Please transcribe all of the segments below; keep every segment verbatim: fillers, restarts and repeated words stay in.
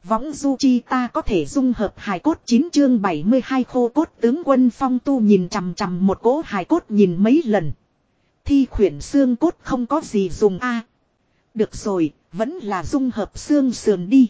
Võng du chi ta có thể dung hợp hài cốt chín chương bảy mươi hai khô cốt tướng quân Phong Tu nhìn chằm chằm một cỗ hài cốt nhìn mấy lần. Thi khuyển xương cốt không có gì dùng a. Được rồi, vẫn là dung hợp xương sườn đi.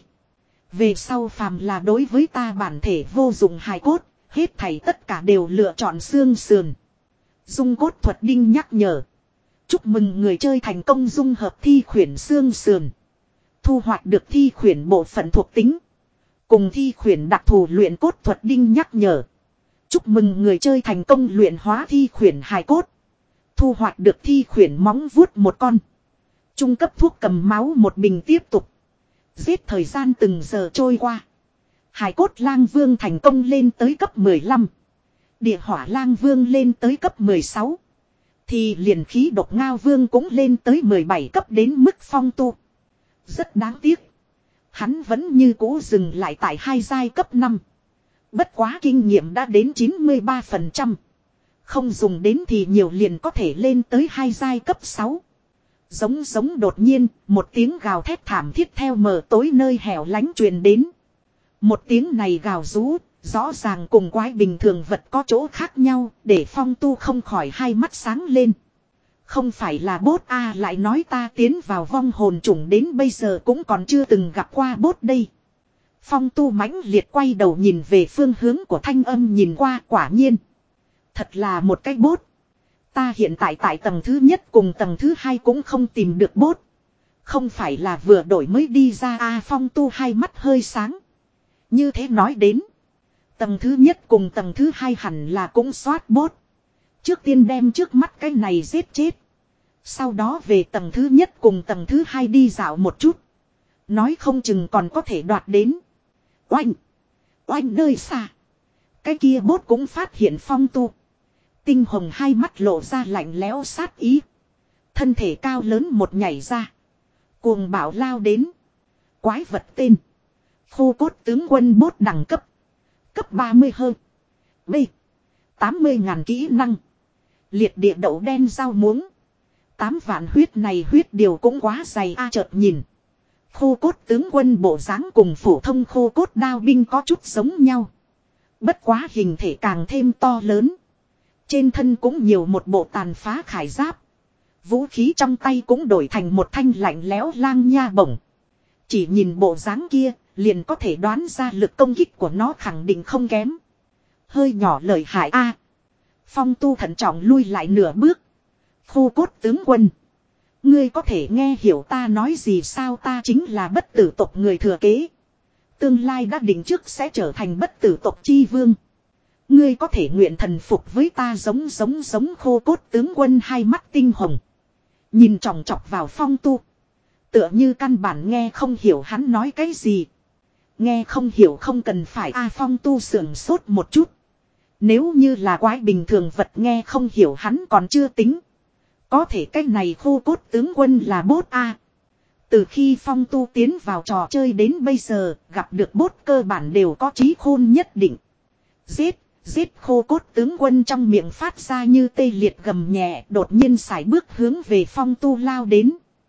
Về sau phàm là đối với ta bản thể vô dụng hài cốt, hết thảy tất cả đều lựa chọn xương sườn. Dung cốt thuật đinh nhắc nhở. Chúc mừng người chơi thành công dung hợp thi khuyển xương sườn. Thu hoạch được thi khuyển bộ phận thuộc tính. Cùng thi khuyển đặc thù luyện cốt thuật đinh nhắc nhở. Chúc mừng người chơi thành công luyện hóa thi khuyển hài cốt. Thu hoạch được thi khuyển móng vuốt một con. Trung cấp thuốc cầm máu một bình tiếp tục. Giết thời gian từng giờ trôi qua. Hài cốt lang vương thành công lên tới cấp mười lăm. Địa hỏa lang vương lên tới cấp mười sáu. Thì liền khí độc ngao vương cũng lên tới mười bảy cấp đến mức Phong Tu. Rất đáng tiếc. Hắn vẫn như cũ dừng lại tại hai giai cấp năm. Bất quá kinh nghiệm đã đến chín mươi ba phần trăm. Không dùng đến thì nhiều liền có thể lên tới hai giai cấp sáu. Giống giống đột nhiên, một tiếng gào thét thảm thiết theo mờ tối nơi hẻo lánh truyền đến. Một tiếng này gào rú, rõ ràng cùng quái bình thường vật có chỗ khác nhau, để Phong Tu không khỏi hai mắt sáng lên. Không phải là bốt a lại nói ta tiến vào vong hồn chủng đến bây giờ cũng còn chưa từng gặp qua bốt đây. Phong Tu mãnh liệt quay đầu nhìn về phương hướng của thanh âm nhìn qua quả nhiên. Thật là một cái bốt. Ta hiện tại tại tầng thứ nhất cùng tầng thứ hai cũng không tìm được bốt. Không phải là vừa đổi mới đi ra a Phong Tu hai mắt hơi sáng. Như thế nói đến. Tầng thứ nhất cùng tầng thứ hai hẳn là cũng soát bốt. Trước tiên đem trước mắt cái này giết chết. Sau đó về tầng thứ nhất cùng tầng thứ hai đi dạo một chút. Nói không chừng còn có thể đoạt đến. Oanh! Oanh nơi xa! Cái kia bốt cũng phát hiện Phong Tu. Tinh hồng hai mắt lộ ra lạnh lẽo sát ý. Thân thể cao lớn một nhảy ra. Cuồng bạo lao đến. Quái vật tên. Khô cốt tướng quân bốt đẳng cấp. Cấp ba mươi hơn. B. tám mươi ngàn kỹ năng. Liệt địa đậu đen rau muống. Tám vạn huyết này huyết điều cũng quá dày a chợt nhìn. Khô cốt tướng quân bộ dáng cùng phổ thông khô cốt đao binh có chút giống nhau. Bất quá hình thể càng thêm to lớn. Trên thân cũng nhiều một bộ tàn phá khải giáp. Vũ khí trong tay cũng đổi thành một thanh lạnh lẽo lang nha bổng. Chỉ nhìn bộ dáng kia, liền có thể đoán ra lực công kích của nó khẳng định không kém. Hơi nhỏ lợi hại a. Phong Tu thận trọng lui lại nửa bước. Khô cốt tướng quân. Ngươi có thể nghe hiểu ta nói gì sao ta chính là bất tử tộc người thừa kế. Tương lai đã định trước sẽ trở thành bất tử tộc chi vương. Ngươi có thể nguyện thần phục với ta giống giống giống khô cốt tướng quân hai mắt tinh hồng. Nhìn tròng trọc vào Phong Tu. Tựa như căn bản nghe không hiểu hắn nói cái gì. Nghe không hiểu không cần phải a Phong Tu sưởng sốt một chút. Nếu như là quái bình thường vật nghe không hiểu hắn còn chưa tính. Có thể cái này khô cốt tướng quân là bốt a. Từ khi Phong Tu tiến vào trò chơi đến bây giờ, gặp được bốt cơ bản đều có trí khôn nhất định. Giết, giết khô cốt tướng quân trong miệng phát ra như tê liệt gầm nhẹ, đột nhiên sải bước hướng về Phong Tu lao đến.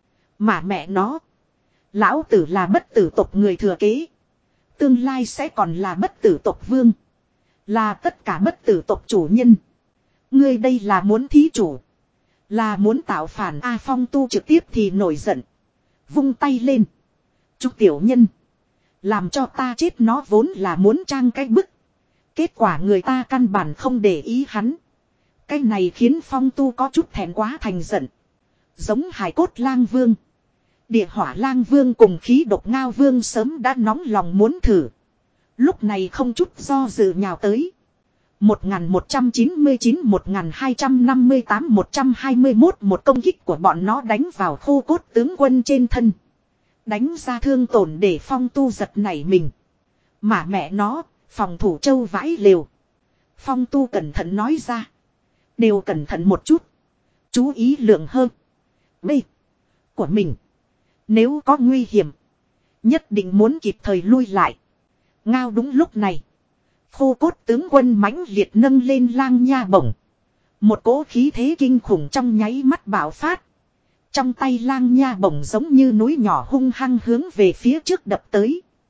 Mà mẹ nó, lão tử là bất tử tộc người thừa kế. Tương lai sẽ còn là bất tử tộc vương. Là tất cả bất tử tộc chủ nhân. Ngươi đây là muốn thí chủ. Là muốn tạo phản A Phong Tu trực tiếp thì nổi giận. Vung tay lên. Chúc tiểu nhân. Làm cho ta chết nó vốn là muốn trang cái bức. Kết quả người ta căn bản không để ý hắn. Cái này khiến Phong Tu có chút thẹn quá thành giận. Giống hải cốt lang vương. Địa hỏa lang vương cùng khí độc ngao vương sớm đã nóng lòng muốn thử. Lúc này không chút do dự nhào tới. một nghìn một trăm chín mươi chín, một nghìn hai trăm năm mươi tám, một trăm hai mươi mốt một công kích của bọn nó đánh vào khô cốt tướng quân trên thân. Đánh ra thương tổn để Phong Tu giật nảy mình. Mà mẹ nó, phòng thủ châu vãi lều. Phong Tu cẩn thận nói ra. Đều cẩn thận một chút. Chú ý lượng hơn. B. Của mình. Nếu có nguy hiểm. Nhất định muốn kịp thời lui lại. Ngao đúng lúc này. Khô cốt tướng quân mãnh liệt nâng lên lang nha bổng. Một cỗ khí thế kinh khủng trong nháy mắt bạo phát. Trong tay lang nha bổng giống như núi nhỏ hung hăng hướng về phía trước đập tới.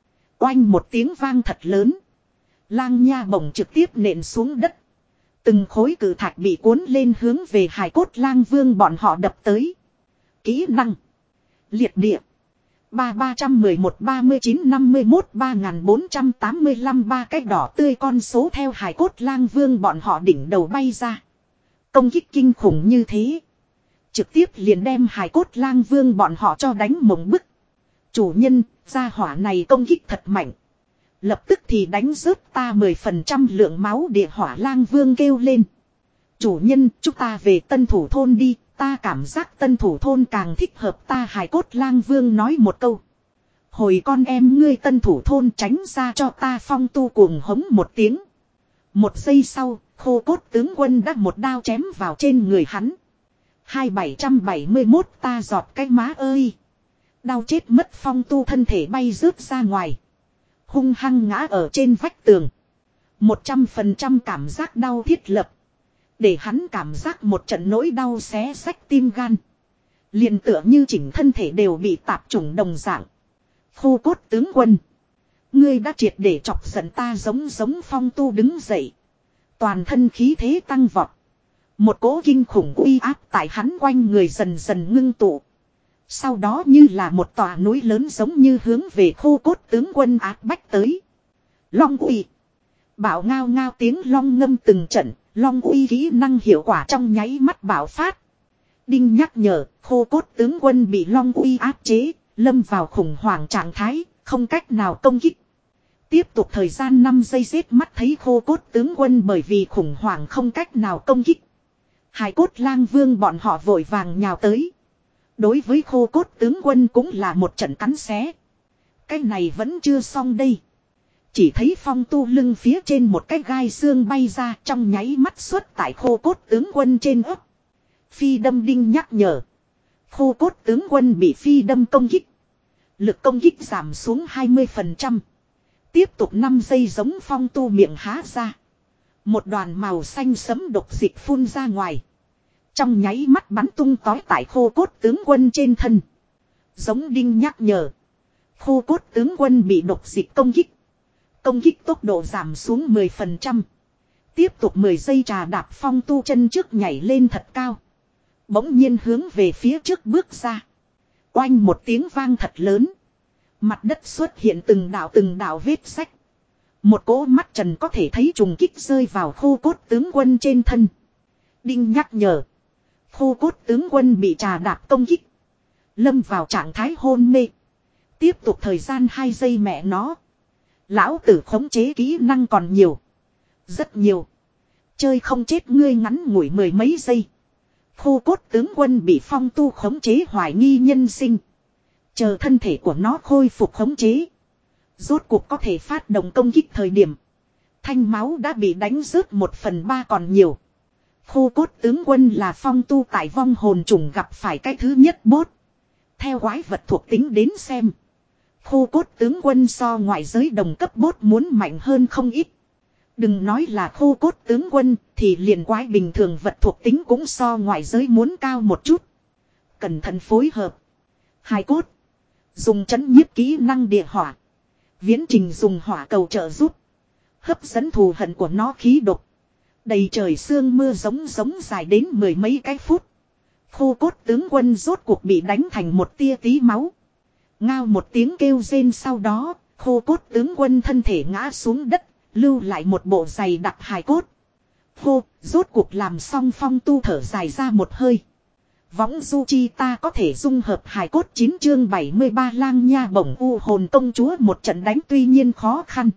Oanh một tiếng vang thật lớn. Lang nha bổng trực tiếp nện xuống đất. Từng khối cự thạch bị cuốn lên hướng về hải cốt lang vương bọn họ đập tới. Kỹ năng. Liệt địa. Ba ba trăm mười một ba mươi chín năm mươi mốt ba nghìn bốn trăm tám mươi lăm ba cái đỏ tươi con số theo hải cốt lang vương bọn họ đỉnh đầu bay ra. Công kích kinh khủng như thế. Trực tiếp liền đem hải cốt lang vương bọn họ cho đánh mộng bức. Chủ nhân, gia hỏa này công kích thật mạnh. Lập tức thì đánh rớt ta mười phần trăm lượng máu địa hỏa lang vương kêu lên. Chủ nhân, chúng ta về tân thủ thôn đi, ta cảm giác tân thủ thôn càng thích hợp ta hải cốt lang vương nói một câu. Hồi con em ngươi tân thủ thôn tránh ra cho ta phong tu cuồng hống một tiếng. Một giây sau, khô cốt tướng quân đã một đao chém vào trên người hắn. Hai bảy trăm bảy mươi mốt ta giọt cái má ơi. Đau chết mất phong tu thân thể bay rớt ra ngoài. Hung hăng ngã ở trên vách tường. Một trăm phần trăm cảm giác đau thiết lập. Để hắn cảm giác một trận nỗi đau xé xách tim gan. Liền tựa như chỉnh thân thể đều bị tạp trùng đồng dạng. Khô cốt tướng quân. Ngươi đã triệt để chọc giận ta giống giống phong tu đứng dậy. Toàn thân khí thế tăng vọt. Một cỗ kinh khủng uy áp tại hắn quanh người dần dần ngưng tụ. Sau đó như là một tòa núi lớn giống như hướng về khô cốt tướng quân áp bách tới. Long uy. Bảo ngao ngao tiếng long ngâm từng trận, long uy kỹ năng hiệu quả trong nháy mắt bạo phát. Đinh nhắc nhở, khô cốt tướng quân bị long uy áp chế, lâm vào khủng hoảng trạng thái, không cách nào công kích. Tiếp tục thời gian năm giây giết mắt thấy khô cốt tướng quân bởi vì khủng hoảng không cách nào công kích. Hải cốt lang vương bọn họ vội vàng nhào tới. Đối với khô cốt tướng quân cũng là một trận cắn xé. Cái này vẫn chưa xong đây. Chỉ thấy phong tu lưng phía trên một cái gai xương bay ra trong nháy mắt xuất tại khô cốt tướng quân trên ấp. Phi đâm đinh nhắc nhở. Khô cốt tướng quân bị phi đâm công kích. Lực công kích giảm xuống hai mươi phần trăm. Tiếp tục năm giây giống phong tu miệng há ra. Một đoàn màu xanh sẫm độc dịch phun ra ngoài. Trong nháy mắt bắn tung tói tại khô cốt tướng quân trên thân. Giống đinh nhắc nhở. Khô cốt tướng quân bị độc dịch công kích. Công kích tốc độ giảm xuống mười phần trăm. Tiếp tục mười giây trà đạp phong tu chân trước nhảy lên thật cao. Bỗng nhiên hướng về phía trước bước ra. Oanh một tiếng vang thật lớn. Mặt đất xuất hiện từng đạo từng đạo vết sách. Một cỗ mắt trần có thể thấy trùng kích rơi vào khô cốt tướng quân trên thân. Đinh nhắc nhở. Khô cốt tướng quân bị trà đạp công kích. Lâm vào trạng thái hôn mê. Tiếp tục thời gian hai giây mẹ nó. Lão tử khống chế kỹ năng còn nhiều. Rất nhiều. Chơi không chết ngươi ngắn ngủi mười mấy giây. Khô cốt tướng quân bị phong tu khống chế hoài nghi nhân sinh. Chờ thân thể của nó khôi phục khống chế. Rốt cuộc có thể phát động công kích thời điểm. Thanh máu đã bị đánh rớt một phần ba còn nhiều. Khô cốt tướng quân là phong tu tại vong hồn trùng gặp phải cái thứ nhất bốt. Theo quái vật thuộc tính đến xem. Khô cốt tướng quân so ngoại giới đồng cấp bốt muốn mạnh hơn không ít. Đừng nói là khô cốt tướng quân thì liền quái bình thường vật thuộc tính cũng so ngoại giới muốn cao một chút. Cẩn thận phối hợp. Hai cốt. Dùng chấn nhiếp kỹ năng địa hỏa. Viễn trình dùng hỏa cầu trợ giúp. Hấp dẫn thù hận của nó khí độc. Đầy trời sương mưa giống giống dài đến mười mấy cái phút. Khô cốt tướng quân rốt cuộc bị đánh thành một tia tí máu. Ngao một tiếng kêu rên sau đó, khô cốt tướng quân thân thể ngã xuống đất, lưu lại một bộ giày đặc hài cốt. Khô, rốt cuộc làm xong phong tu thở dài ra một hơi. Võng du chi ta có thể dung hợp hài cốt chín chương bảy mươi ba lang nha bổng u hồn công chúa một trận đánh tuy nhiên khó khăn.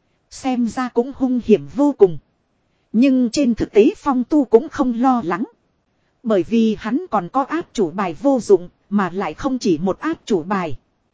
Xem ra cũng hung hiểm vô cùng. Nhưng trên thực tế phong tu cũng không lo lắng. Bởi vì hắn còn có áp chủ bài vô dụng, mà lại không chỉ một áp chủ bài.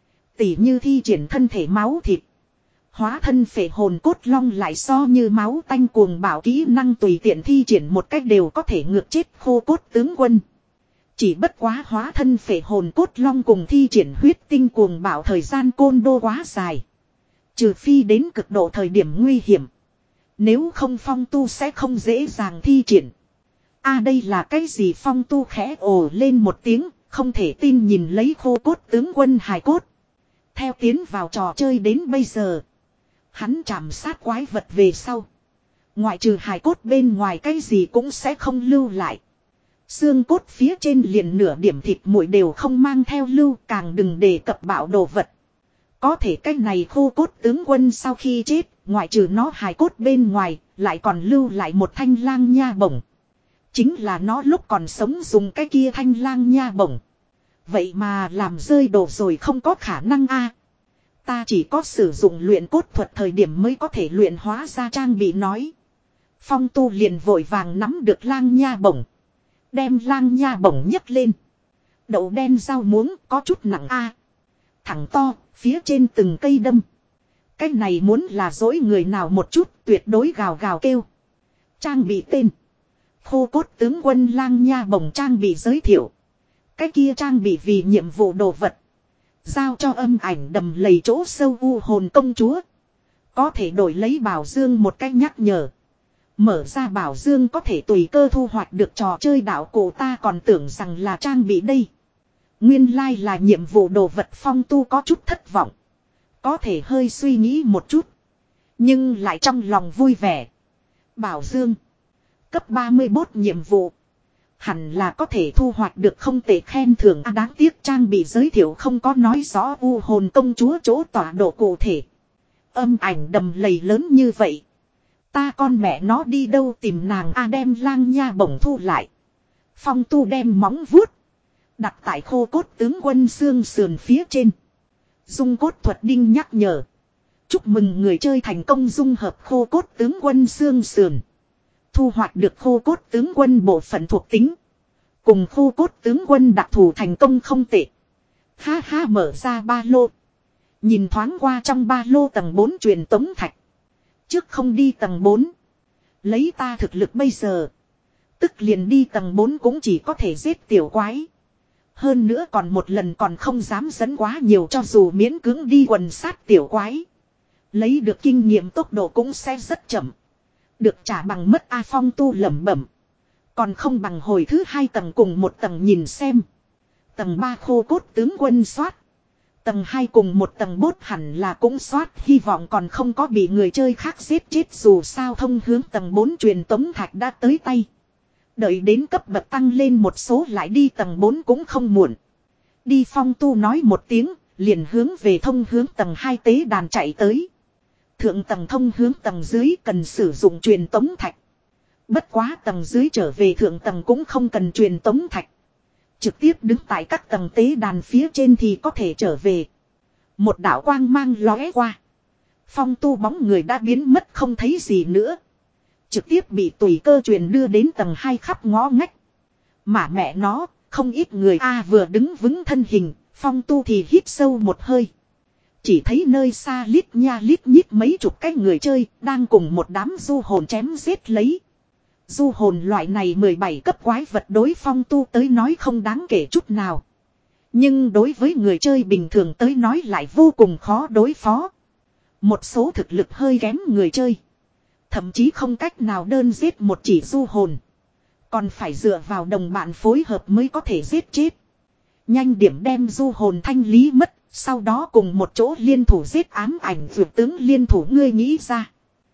Tỉ như thi triển thân thể máu thịt. Hóa thân phệ hồn cốt long lại so như máu tanh cuồng bạo kỹ năng tùy tiện thi triển một cách đều có thể ngược chết khô cốt tướng quân. Chỉ bất quá hóa thân phệ hồn cốt long cùng thi triển huyết tinh cuồng bạo thời gian côn đô quá dài. Trừ phi đến cực độ thời điểm nguy hiểm. Nếu không phong tu sẽ không dễ dàng thi triển. A à, đây là cái gì phong tu khẽ ồ lên một tiếng, không thể tin nhìn lấy khô cốt tướng quân hài cốt. Theo tiến vào trò chơi đến bây giờ, Hắn chạm sát quái vật về sau. Ngoại trừ hài cốt bên ngoài cái gì cũng sẽ không lưu lại. Xương cốt phía trên liền nửa điểm thịt muội đều không mang theo lưu, càng đừng đề cập bạo đồ vật. Có thể cái này khô cốt tướng quân sau khi chết, ngoại trừ nó hài cốt bên ngoài, lại còn lưu lại một thanh lang nha bổng. Chính là nó lúc còn sống dùng cái kia thanh lang nha bổng. Vậy mà làm rơi đồ rồi không có khả năng a. Ta chỉ có sử dụng luyện cốt thuật thời điểm mới có thể luyện hóa ra trang bị nói. Phong tu liền vội vàng nắm được lang nha bổng. Đem lang nha bổng nhấc lên. Đậu đen rau muống có chút nặng a. Thẳng to, phía trên từng cây đâm. Cái này muốn là dối người nào một chút tuyệt đối gào gào kêu. Trang bị tên. Khô cốt tướng quân lang nha bổng trang bị giới thiệu. Cái kia trang bị vì nhiệm vụ đồ vật. Giao cho âm ảnh đầm lầy chỗ sâu u hồn công chúa. Có thể đổi lấy bảo dương một cách nhắc nhở. Mở ra bảo dương có thể tùy cơ thu hoạch được trò chơi đạo cổ, ta còn tưởng rằng là trang bị đây. Nguyên lai like là nhiệm vụ đồ vật. Phong tu có chút thất vọng. Có thể hơi suy nghĩ một chút. Nhưng lại trong lòng vui vẻ. Bảo dương. Cấp ba mươi mốt nhiệm vụ. Hẳn là có thể thu hoạch được không tệ khen thưởng. À, đáng tiếc trang bị giới thiệu không có nói rõ u hồn công chúa chỗ tọa độ cụ thể. Âm ảnh đầm lầy lớn như vậy. Ta con mẹ nó đi đâu tìm nàng a. À, đem lang nha bổng thu lại. Phong tu đem móng vuốt. Đặt tại khô cốt tướng quân xương sườn phía trên. Dung cốt thuật đinh nhắc nhở. Chúc mừng người chơi thành công dung hợp khô cốt tướng quân xương sườn. Thu hoạch được khô cốt tướng quân bộ phận thuộc tính. Cùng khô cốt tướng quân đặc thù thành công không tệ. Ha ha, mở ra ba lô. Nhìn thoáng qua trong ba lô tầng bốn truyền tống thạch. Trước không đi tầng bốn. Lấy ta thực lực bây giờ. Tức liền đi tầng bốn cũng chỉ có thể giết tiểu quái. Hơn nữa còn một lần còn không dám dẫn quá nhiều, cho dù miễn cưỡng đi quần sát tiểu quái. Lấy được kinh nghiệm tốc độ cũng sẽ rất chậm. Được trả bằng mất A. Phong tu lẩm bẩm. Còn không bằng hồi thứ hai tầng cùng một tầng nhìn xem. Tầng ba khô cốt tướng quân soát. Tầng hai cùng một tầng bốt hẳn là cũng soát. Hy vọng còn không có bị người chơi khác giết chết. Dù sao thông hướng tầng bốn truyền tống thạch đã tới tay. Đợi đến cấp bậc tăng lên một số lại đi tầng bốn cũng không muộn. Đi. Phong tu nói một tiếng. Liền hướng về thông hướng tầng hai tế đàn chạy tới. Thượng tầng thông hướng tầng dưới cần sử dụng truyền tống thạch. Bất quá tầng dưới trở về thượng tầng cũng không cần truyền tống thạch. Trực tiếp đứng tại các tầng tế đàn phía trên thì có thể trở về. Một đạo quang mang lóe qua. Phong tu bóng người đã biến mất không thấy gì nữa. Trực tiếp bị tùy cơ truyền đưa đến tầng hai khắp ngõ ngách. Mà mẹ nó, không ít người a. Vừa đứng vững thân hình, Phong tu thì hít sâu một hơi. Chỉ thấy nơi xa lít nha lít nhít mấy chục cái người chơi đang cùng một đám du hồn chém giết lấy. Du hồn loại này mười bảy cấp quái vật đối Phong tu tới nói không đáng kể chút nào. Nhưng đối với người chơi bình thường tới nói lại vô cùng khó đối phó. Một số thực lực hơi kém người chơi. Thậm chí không cách nào đơn giết một chỉ du hồn. Còn phải dựa vào đồng bạn phối hợp mới có thể giết chết. Nhanh điểm đem du hồn thanh lý mất. Sau đó cùng một chỗ liên thủ giết ám ảnh dược tướng. Liên thủ ngươi nghĩ ra.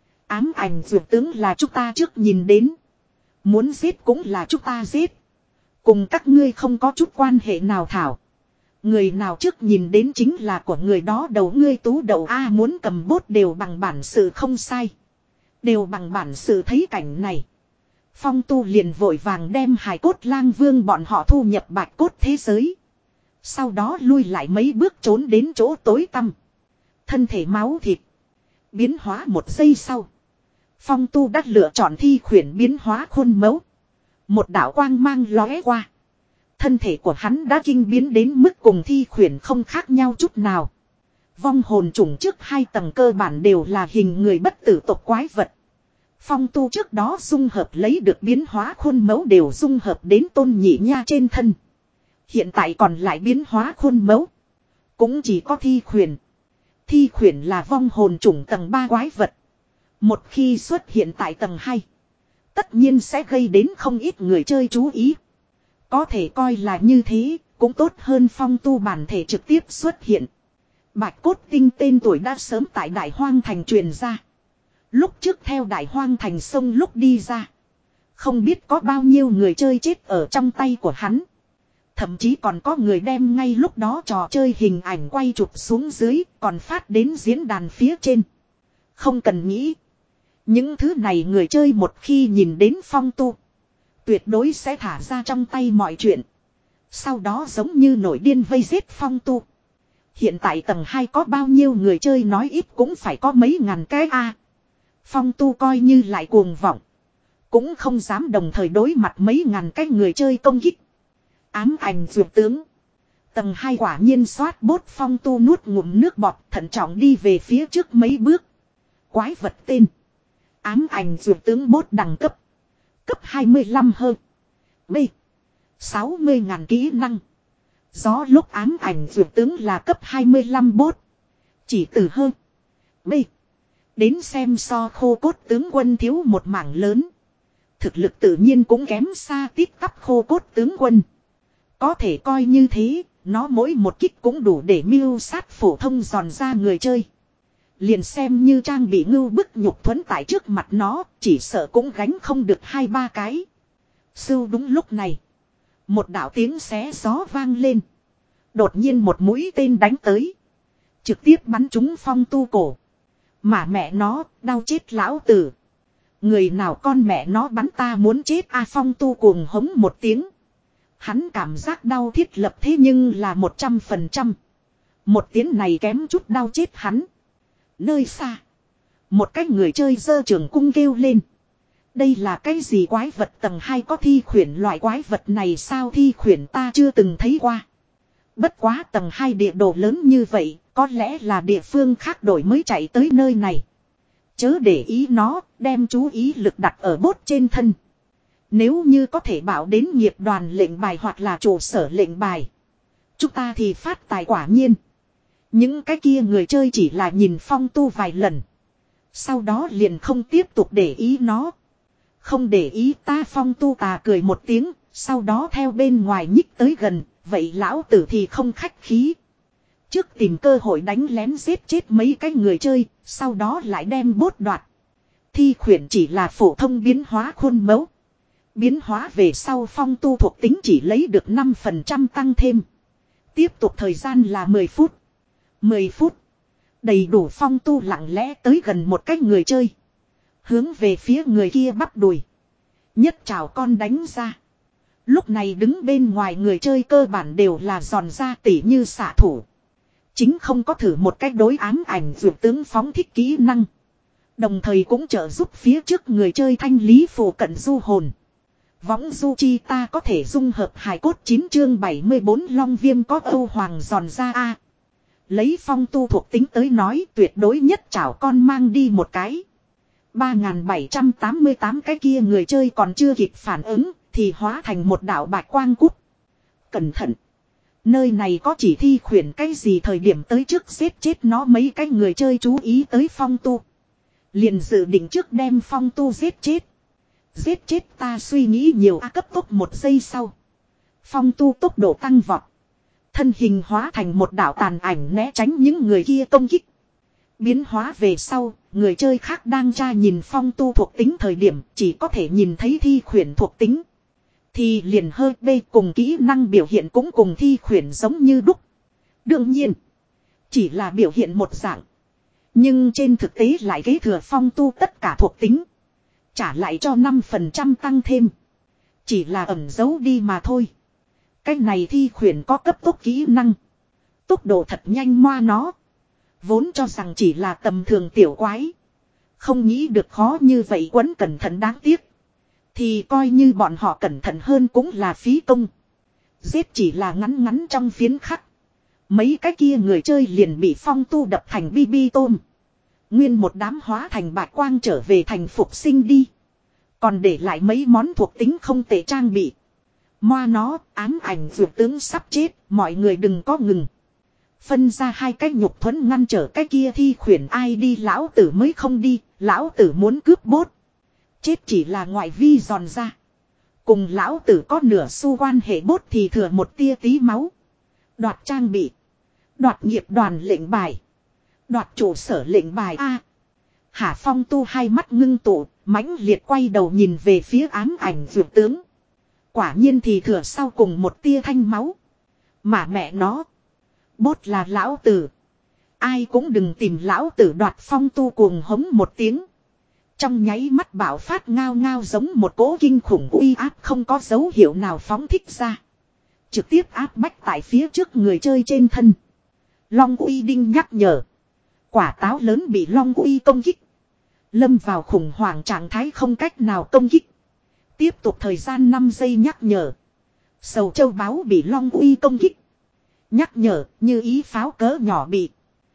Ám ảnh dược tướng là chúng ta trước nhìn đến. Muốn giết cũng là chúng ta giết. Cùng các ngươi không có chút quan hệ nào thảo. Người nào trước nhìn đến chính là của người đó đầu. Ngươi tú đầu A. Muốn cầm bốt đều bằng bản sự không sai. Đều bằng bản sự. Thấy cảnh này, Phong tu liền vội vàng đem hài cốt lang vương bọn họ thu nhập bạch cốt thế giới. Sau đó lui lại mấy bước trốn đến chỗ tối tăm. Thân thể máu thịt biến hóa một giây sau, Phong tu đã lựa chọn thi khuyển biến hóa khuôn mẫu. Một đạo quang mang lóe qua. Thân thể của hắn đã kinh biến đến mức cùng thi khuyển không khác nhau chút nào. Vong hồn chủng trước hai tầng cơ bản đều là hình người bất tử tộc quái vật. Phong tu trước đó dung hợp lấy được biến hóa khuôn mẫu đều dung hợp đến tôn nhị nha trên thân. Hiện tại còn lại biến hóa khuôn mẫu cũng chỉ có thi khuyển. Thi khuyển là vong hồn chủng tầng ba quái vật. Một khi xuất hiện tại tầng hai, tất nhiên sẽ gây đến không ít người chơi chú ý. Có thể coi là như thế, cũng tốt hơn Phong tu bản thể trực tiếp xuất hiện. Bạch cốt tinh tên tuổi đã sớm tại Đại Hoang Thành truyền ra. Lúc trước theo Đại Hoang Thành sông lúc đi ra. Không biết có bao nhiêu người chơi chết ở trong tay của hắn. Thậm chí còn có người đem ngay lúc đó trò chơi hình ảnh quay chụp xuống dưới, còn phát đến diễn đàn phía trên. Không cần nghĩ. Những thứ này người chơi một khi nhìn đến Phong Tu, tuyệt đối sẽ thả ra trong tay mọi chuyện. Sau đó giống như nổi điên vây giết Phong Tu. Hiện tại tầng hai có bao nhiêu người chơi nói ít cũng phải có mấy ngàn cái a. Phong Tu coi như lại cuồng vọng, cũng không dám đồng thời đối mặt mấy ngàn cái người chơi công kích. Ám ảnh dược tướng. Tầng hai quả nhiên xoát bốt. Phong Tu nuốt ngụm nước bọt, thận trọng đi về phía trước mấy bước. Quái vật tên: ám ảnh dược tướng bốt đẳng cấp. Cấp hai mươi lăm hơn. B. sáu mươi ngàn kỹ năng. Gió lúc ám ảnh dược tướng là cấp hai mươi lăm bốt. Chỉ từ hơn. B. Đến xem so khô cốt tướng quân thiếu một mảng lớn. Thực lực tự nhiên cũng kém xa tít tắp khô cốt tướng quân. Có thể coi như thế, nó mỗi một kích cũng đủ để mưu sát phổ thông giòn ra người chơi. Liền xem như trang bị ngưu bức nhục thuẫn tại trước mặt nó, chỉ sợ cũng gánh không được hai ba cái. Sưu đúng lúc này, một đạo tiếng xé gió vang lên. Đột nhiên một mũi tên đánh tới, trực tiếp bắn trúng Phong Tu cổ. Mà mẹ nó, đau chết lão tử. Người nào con mẹ nó bắn ta muốn chết a. Phong Tu cuồng hống một tiếng. Hắn cảm giác đau thiết lập thế nhưng là một trăm phần trăm. Một tiếng này kém chút đau chết hắn. Nơi xa, một cái người chơi giơ trường cung kêu lên. Đây là cái gì quái vật tầng hai có thi khuyển loại quái vật này sao? Thi khuyển ta chưa từng thấy qua. Bất quá tầng hai địa đồ lớn như vậy, có lẽ là địa phương khác đổi mới chạy tới nơi này. Chớ để ý nó, đem chú ý lực đặt ở bốt trên thân. Nếu như có thể bảo đến nghiệp đoàn lệnh bài hoặc là trụ sở lệnh bài, chúng ta thì phát tài quả nhiên. Những cái kia người chơi chỉ là nhìn Phong Tu vài lần, sau đó liền không tiếp tục để ý nó. Không để ý ta. Phong Tu tà cười một tiếng, sau đó theo bên ngoài nhích tới gần. Vậy lão tử thì không khách khí. Trước tìm cơ hội đánh lén giết chết mấy cái người chơi, sau đó lại đem bốt đoạt. Thi khuyển chỉ là phổ thông biến hóa khuôn mẫu. Biến hóa về sau Phong Tu thuộc tính chỉ lấy được năm phần trăm tăng thêm. Tiếp tục thời gian là mười phút. mười phút. Đầy đủ Phong Tu lặng lẽ tới gần một cái người chơi. Hướng về phía người kia bắp đùi. Nhất trảo con đánh ra. Lúc này đứng bên ngoài người chơi cơ bản đều là giòn ra tỉ như xạ thủ. Chính không có thử một cách đối ám ảnh dược tướng phóng thích kỹ năng. Đồng thời cũng trợ giúp phía trước người chơi thanh lý phù cận du hồn. Võng du chi ta có thể dung hợp hài cốt. Chín chương bảy mươi bốn long viêm có Âu Hoàng giòn ra a. Lấy Phong Tu thuộc tính tới nói tuyệt đối nhất chảo con mang đi một cái. ba nghìn bảy trăm tám mươi tám cái kia người chơi còn chưa kịp phản ứng thì hóa thành một đạo bạch quang cút. Cẩn thận. Nơi này có chỉ thi khuyển cái gì thời điểm tới trước giết chết nó. Mấy cái người chơi chú ý tới Phong Tu, liền dự định trước đem Phong Tu giết chết. Giết chết ta suy nghĩ nhiều a. Cấp tốc một giây sau, Phong Tu tốc độ tăng vọt, thân hình hóa thành một đạo tàn ảnh né tránh những người kia công kích. Biến hóa về sau, người chơi khác đang tra nhìn Phong Tu thuộc tính thời điểm chỉ có thể nhìn thấy thi khuyển thuộc tính. Thì liền hơi bê cùng kỹ năng biểu hiện cũng cùng thi khuyển giống như đúc. Đương nhiên, chỉ là biểu hiện một dạng. Nhưng trên thực tế lại kế thừa Phong Tu tất cả thuộc tính. Trả lại cho năm phần trăm tăng thêm. Chỉ là ẩn giấu đi mà thôi. Cái này thi khuyển có cấp tốc kỹ năng. Tốc độ thật nhanh moa nó. Vốn cho rằng chỉ là tầm thường tiểu quái. Không nghĩ được khó như vậy quấn cẩn thận đáng tiếc. Thì coi như bọn họ cẩn thận hơn cũng là phí công. Giết chỉ là ngắn ngắn trong phiến khắc. Mấy cái kia người chơi liền bị Phong Tu đập thành bi bi tôm. Nguyên một đám hóa thành bạch quang trở về thành phục sinh đi. Còn để lại mấy món thuộc tính không tệ trang bị. Moa nó, ám ảnh vượt tướng sắp chết, mọi người đừng có ngừng. Phân ra hai cái nhục thuẫn ngăn trở cái kia thi khuyển ai đi. Lão tử mới không đi, lão tử muốn cướp bốt. Chết chỉ là ngoại vi giòn ra. Cùng lão tử có nửa xu quan hệ bốt thì thừa một tia tí máu. Đoạt trang bị. Đoạt nghiệp đoàn lệnh bài. Đoạt trụ sở lệnh bài A. Hà Phong Tu hai mắt ngưng tụ, mãnh liệt quay đầu nhìn về phía ám ảnh dược tướng. Quả nhiên thì thừa sau cùng một tia thanh máu. Mà mẹ nó. Bốt là lão tử. Ai cũng đừng tìm lão tử đoạt. Phong Tu cuồng hống một tiếng. Trong nháy mắt bạo phát ngao ngao giống một cỗ kinh khủng uy áp không có dấu hiệu nào phóng thích ra. Trực tiếp áp bách tại phía trước người chơi trên thân. Long uy đinh nhắc nhở. Quả táo lớn bị Long uy công kích. Lâm vào khủng hoảng trạng thái không cách nào công kích. Tiếp tục thời gian năm giây nhắc nhở. Sầu châu báo bị Long uy công kích. Nhắc nhở như ý pháo cỡ nhỏ bị.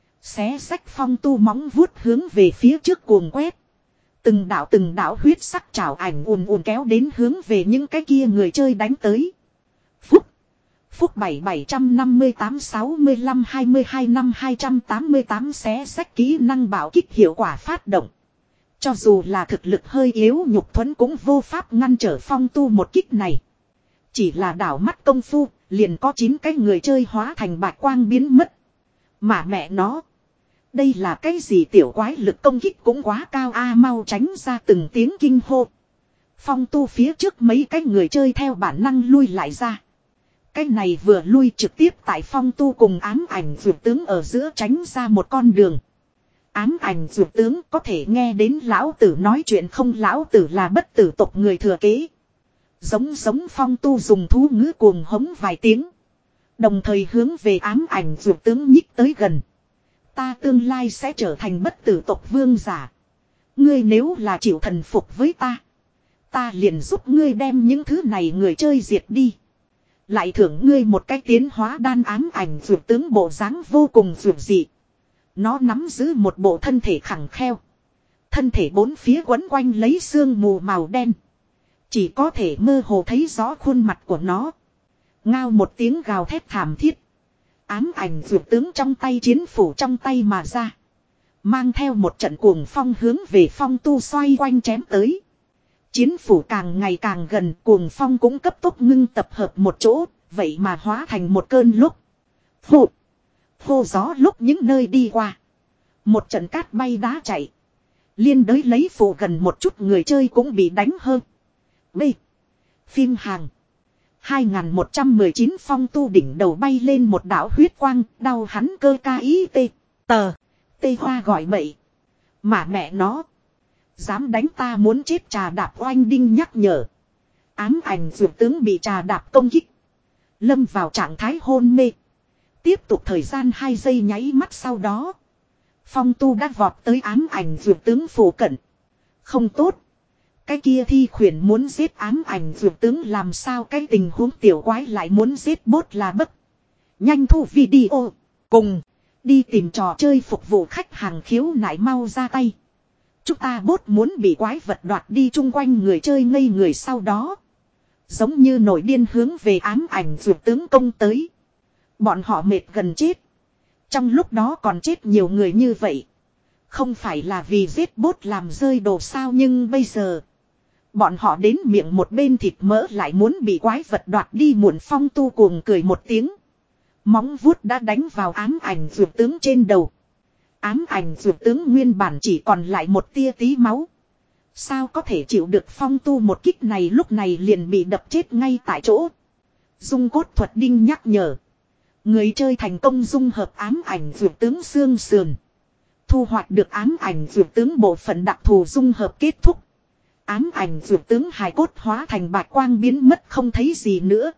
Xé sách Phong Tu móng vuốt hướng về phía trước cuồng quét. Từng đạo từng đạo huyết sắc trảo ảnh ùn ùn kéo đến hướng về những cái kia người chơi đánh tới. Phúc. Phúc bảy bảy năm tám sáu lăm hai hai năm hai tám tám xé sách kỹ năng bảo kích hiệu quả phát động. Cho dù là thực lực hơi yếu nhục thuẫn cũng vô pháp ngăn trở Phong Tu một kích này. Chỉ là đảo mắt công phu, liền có chín cái người chơi hóa thành bạch quang biến mất. Mà mẹ nó. Đây là cái gì tiểu quái lực công kích cũng quá cao a mau tránh ra từng tiếng kinh hô. Phong Tu phía trước mấy cái người chơi theo bản năng lui lại ra. Cái này vừa lui trực tiếp tại Phong Tu cùng ám ảnh dược tướng ở giữa tránh ra một con đường. Ám ảnh dược tướng có thể nghe đến lão tử nói chuyện không, lão tử là bất tử tộc người thừa kế. Giống giống Phong Tu dùng thú ngữ cuồng hống vài tiếng. Đồng thời hướng về ám ảnh dược tướng nhích tới gần. Ta tương lai sẽ trở thành bất tử tộc vương giả. Ngươi nếu là chịu thần phục với ta. Ta liền giúp ngươi đem những thứ này người chơi diệt đi. Lại thưởng ngươi một cái tiến hóa đan. Ám ảnh dược tướng bộ dáng vô cùng dược dị. Nó nắm giữ một bộ thân thể khẳng kheo. Thân thể bốn phía quấn quanh lấy sương mù màu đen. Chỉ có thể mơ hồ thấy rõ khuôn mặt của nó. Ngao một tiếng gào thét thảm thiết. Ám ảnh dược tướng trong tay chiến phủ trong tay mà ra. Mang theo một trận cuồng phong hướng về Phong Tu xoay quanh chém tới. Chiến phủ càng ngày càng gần, cuồng phong cũng cấp tốc ngưng tập hợp một chỗ, vậy mà hóa thành một cơn lúc. Phù. Hô gió lúc những nơi đi qua. Một trận cát bay đá chạy. Liên đới lấy phủ gần một chút người chơi cũng bị đánh hơn. B. Phim hàng. hai nghìn một trăm mười chín Phong Tu đỉnh đầu bay lên một đạo huyết quang, đau hắn cơ ca ý tê. Tờ. Tê hoa gọi bậy. Mà mẹ nó. Dám đánh ta muốn chết. Trà đạp oanh đinh nhắc nhở. Ám ảnh dược tướng bị trà đạp công kích. Lâm vào trạng thái hôn mê. Tiếp tục thời gian hai giây nháy mắt sau đó. Phong Tu đã vọt tới ám ảnh dược tướng phủ cận. Không tốt. Cái kia thi khuyển muốn giết ám ảnh dược tướng, làm sao cái tình huống tiểu quái lại muốn giết bốt là bất. Nhanh thu video. Cùng. Đi tìm trò chơi phục vụ khách hàng khiếu nại mau ra tay. Chúng ta bốt muốn bị quái vật đoạt đi. Chung quanh người chơi ngây người sau đó. Giống như nổi điên hướng về ám ảnh dược tướng công tới. Bọn họ mệt gần chết. Trong lúc đó còn chết nhiều người như vậy. Không phải là vì giết bốt làm rơi đồ sao, nhưng bây giờ. Bọn họ đến miệng một bên thịt mỡ lại muốn bị quái vật đoạt đi. Muộn. Phong Tu cuồng cười một tiếng. Móng vuốt đã đánh vào ám ảnh dược tướng trên đầu. Ám ảnh dược tướng nguyên bản chỉ còn lại một tia tí máu. Sao có thể chịu được Phong Tu một kích này, lúc này liền bị đập chết ngay tại chỗ. Dung cốt thuật đinh nhắc nhở. Người chơi thành công dung hợp ám ảnh dược tướng xương sườn. Thu hoạch được ám ảnh dược tướng bộ phận đặc thù dung hợp kết thúc. Ám ảnh dược tướng hài cốt hóa thành bạch quang biến mất không thấy gì nữa.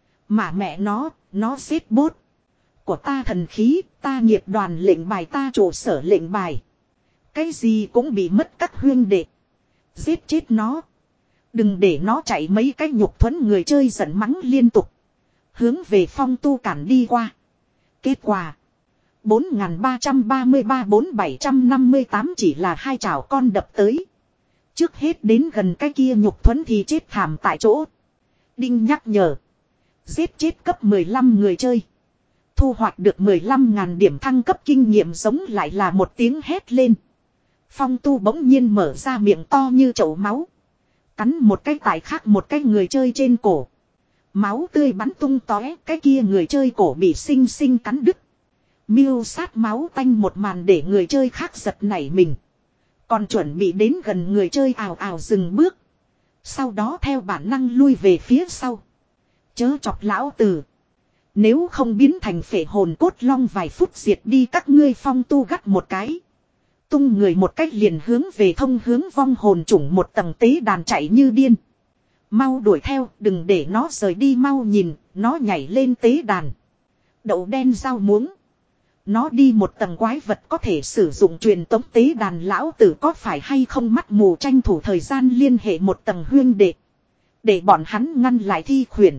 Mà mẹ nó, nó giết bốt. Của ta thần khí, ta nghiệp đoàn lệnh bài, ta trụ sở lệnh bài. Cái gì cũng bị mất các huyên đệ. Giết chết nó. Đừng để nó chạy. Mấy cái nhục thuẫn người chơi giận mắng liên tục. Hướng về Phong Tu cản đi qua. Kết quả. bốn nghìn ba trăm ba mươi ba bốn nghìn bảy trăm năm mươi tám chỉ là hai chảo con đập tới. Trước hết đến gần cái kia nhục thuẫn thì chết thảm tại chỗ. Đinh nhắc nhở. Giết chết cấp mười lăm người chơi. Thu hoạch được mười lăm nghìn điểm thăng cấp kinh nghiệm. Giống lại là một tiếng hét lên. Phong Tu bỗng nhiên mở ra miệng to như chậu máu. Cắn một cái tại khác một cái người chơi trên cổ. Máu tươi bắn tung tóe, cái kia người chơi cổ bị xinh xinh cắn đứt. Miêu sát máu tanh một màn để người chơi khác giật nảy mình. Còn chuẩn bị đến gần người chơi ào ào dừng bước. Sau đó theo bản năng lui về phía sau. Chớ chọc lão tử. Nếu không biến thành phệ hồn cốt long vài phút diệt đi các ngươi. Phong tu gắt một cái. Tung người một cách liền hướng về thông hướng vong hồn chủng một tầng tế đàn chạy như điên. Mau đuổi theo, đừng để nó rời đi. Mau nhìn, nó nhảy lên tế đàn. Đậu đen rau muống. Nó đi một tầng quái vật có thể sử dụng truyền tống tế đàn. Lão tử có phải hay không mắt mù, tranh thủ thời gian liên hệ một tầng huyên đệ. Để bọn hắn ngăn lại thi khuyển.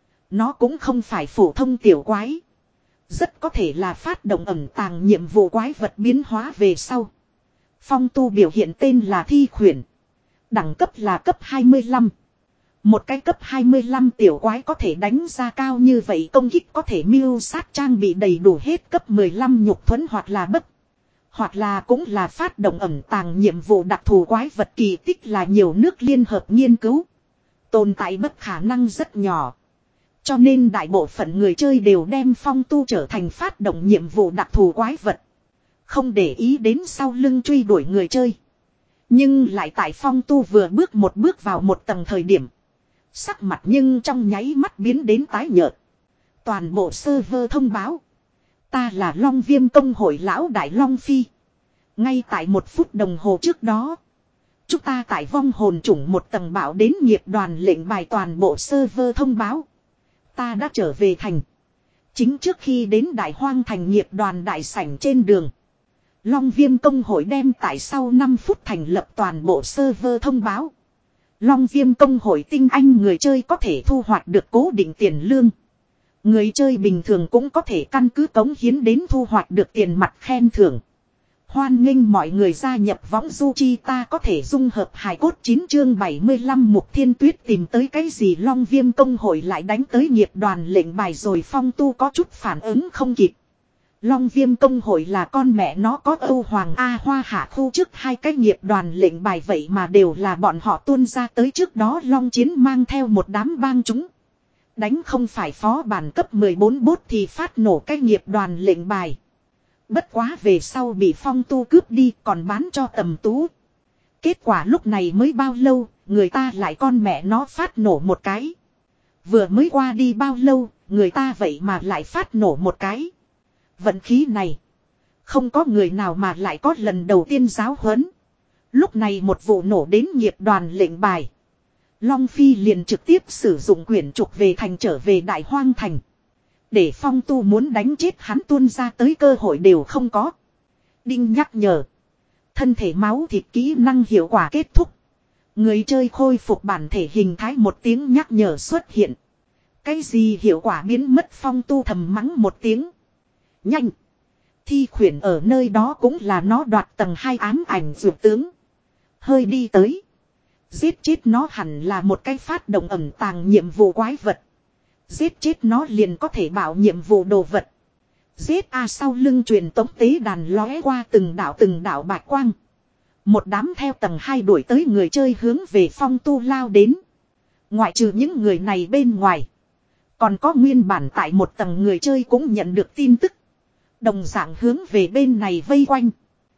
Nó cũng không phải phổ thông tiểu quái. Rất có thể là phát động ẩn tàng nhiệm vụ quái vật biến hóa về sau. Phong tu biểu hiện tên là thi khuyển. Đẳng cấp là cấp hai mươi lăm. Một cái cấp hai mươi lăm tiểu quái có thể đánh ra cao như vậy, công kích có thể mưu sát, trang bị đầy đủ hết, cấp mười lăm nhục thuẫn hoặc là bất. Hoặc là cũng là phát động ẩn tàng nhiệm vụ đặc thù quái vật. Kỳ tích là nhiều nước liên hợp nghiên cứu. Tồn tại bất khả năng rất nhỏ. Cho nên đại bộ phận người chơi đều đem phong tu trở thành phát động nhiệm vụ đặc thù quái vật. Không để ý đến sau lưng truy đuổi người chơi. Nhưng lại tại phong tu vừa bước một bước vào một tầng thời điểm. Sắc mặt nhưng trong nháy mắt biến đến tái nhợt. Toàn bộ server thông báo. Ta là Long Viêm công hội lão đại Long Phi. Ngay tại một phút đồng hồ trước đó. Chúng ta tại vong hồn chủng một tầng bảo đến nghiệp đoàn lệnh bài, toàn bộ server thông báo. Ta đã trở về thành. Chính trước khi đến đại hoang thành nghiệp đoàn đại sảnh trên đường. Long Viêm công hội đem tại sau năm phút thành lập toàn bộ server thông báo. Long Viêm công hội tinh anh người chơi có thể thu hoạch được cố định tiền lương. Người chơi bình thường cũng có thể căn cứ cống hiến đến thu hoạch được tiền mặt khen thưởng. Hoan nghênh mọi người gia nhập võng du chi, ta có thể dung hợp hài cốt. Chín chương bảy mươi lăm Mục Thiên Tuyết tìm tới cái gì? Long Viêm công hội lại đánh tới nghiệp đoàn lệnh bài rồi. Phong tu có chút phản ứng không kịp. Long Viêm công hội là con mẹ nó có Âu Hoàng A Hoa Hạ khu trước hai cái nghiệp đoàn lệnh bài, vậy mà đều là bọn họ tuôn ra tới. Trước đó Long Chiến mang theo một đám bang chúng. Đánh không phải phó bản cấp mười bốn bốt thì phát nổ cái nghiệp đoàn lệnh bài. Bất quá về sau bị phong tu cướp đi, còn bán cho Tầm Tú. Kết quả lúc này mới bao lâu, người ta lại con mẹ nó phát nổ một cái. Vừa mới qua đi bao lâu, người ta vậy mà lại phát nổ một cái. Vận khí này, không có người nào mà lại có lần đầu tiên giáo huấn. Lúc này một vụ nổ đến nghiệp đoàn lệnh bài. Long Phi liền trực tiếp sử dụng quyển trục về thành, trở về đại hoang thành. Để phong tu muốn đánh chết hắn tuôn ra tới cơ hội đều không có. Đinh nhắc nhở. Thân thể máu thịt kỹ năng hiệu quả kết thúc. Người chơi khôi phục bản thể hình thái, một tiếng nhắc nhở xuất hiện. Cái gì hiệu quả biến mất? Phong tu thầm mắng một tiếng. Nhanh. Thi khuyển ở nơi đó cũng là nó đoạt tầng hai ám ảnh dược tướng. Hơi đi tới. Giết chết nó hẳn là một cái phát động ẩn tàng nhiệm vụ quái vật. Giết chết nó liền có thể bảo nhiệm vụ đồ vật. Giết a sau lưng truyền tống tế đàn lóe qua từng đảo từng đảo bạch quang. Một đám theo tầng hai đuổi tới người chơi hướng về phong tu lao đến. Ngoại trừ những người này bên ngoài. Còn có nguyên bản tại một tầng người chơi cũng nhận được tin tức. Đồng dạng hướng về bên này vây quanh.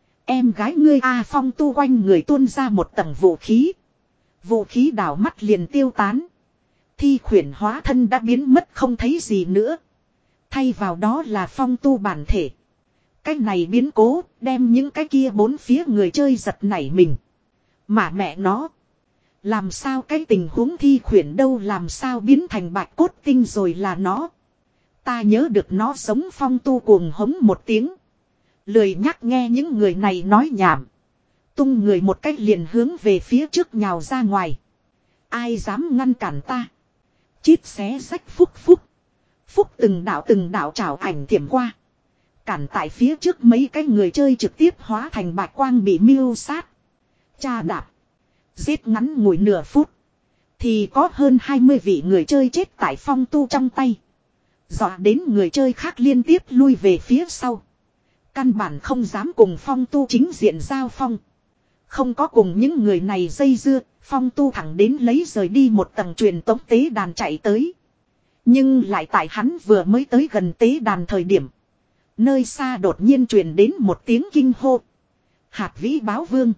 Em gái ngươi a phong tu quanh người tuôn ra một tầng vũ khí. Vũ khí đảo mắt liền tiêu tán. Thi khuyển hóa thân đã biến mất không thấy gì nữa. Thay vào đó là phong tu bản thể. Cái này biến cố đem những cái kia bốn phía người chơi giật nảy mình. Mà mẹ nó. Làm sao cái tình huống thi khuyển đâu, làm sao biến thành bạch cốt tinh rồi là nó. Ta nhớ được nó sống. Phong tu cuồng hống một tiếng. Lười nhắc nghe những người này nói nhảm. Tung người một cách liền hướng về phía trước nhào ra ngoài. Ai dám ngăn cản ta. Chít xé rách phúc phúc. Phúc từng đạo từng đạo trảo ảnh thiểm qua. Cản tại phía trước mấy cái người chơi trực tiếp hóa thành bạch quang bị miêu sát. Cha đạp. Giết ngắn ngủi nửa phút. Thì có hơn hai mươi vị người chơi chết tại phong tu trong tay. Dọa đến người chơi khác liên tiếp lui về phía sau. Căn bản không dám cùng phong tu chính diện giao phong. Không có cùng những người này dây dưa. Phong tu thẳng đến lấy rời đi một tầng truyền tống tế đàn chạy tới. Nhưng lại tại hắn vừa mới tới gần tế đàn thời điểm. Nơi xa đột nhiên truyền đến một tiếng kinh hô. Hạt vĩ báo vương.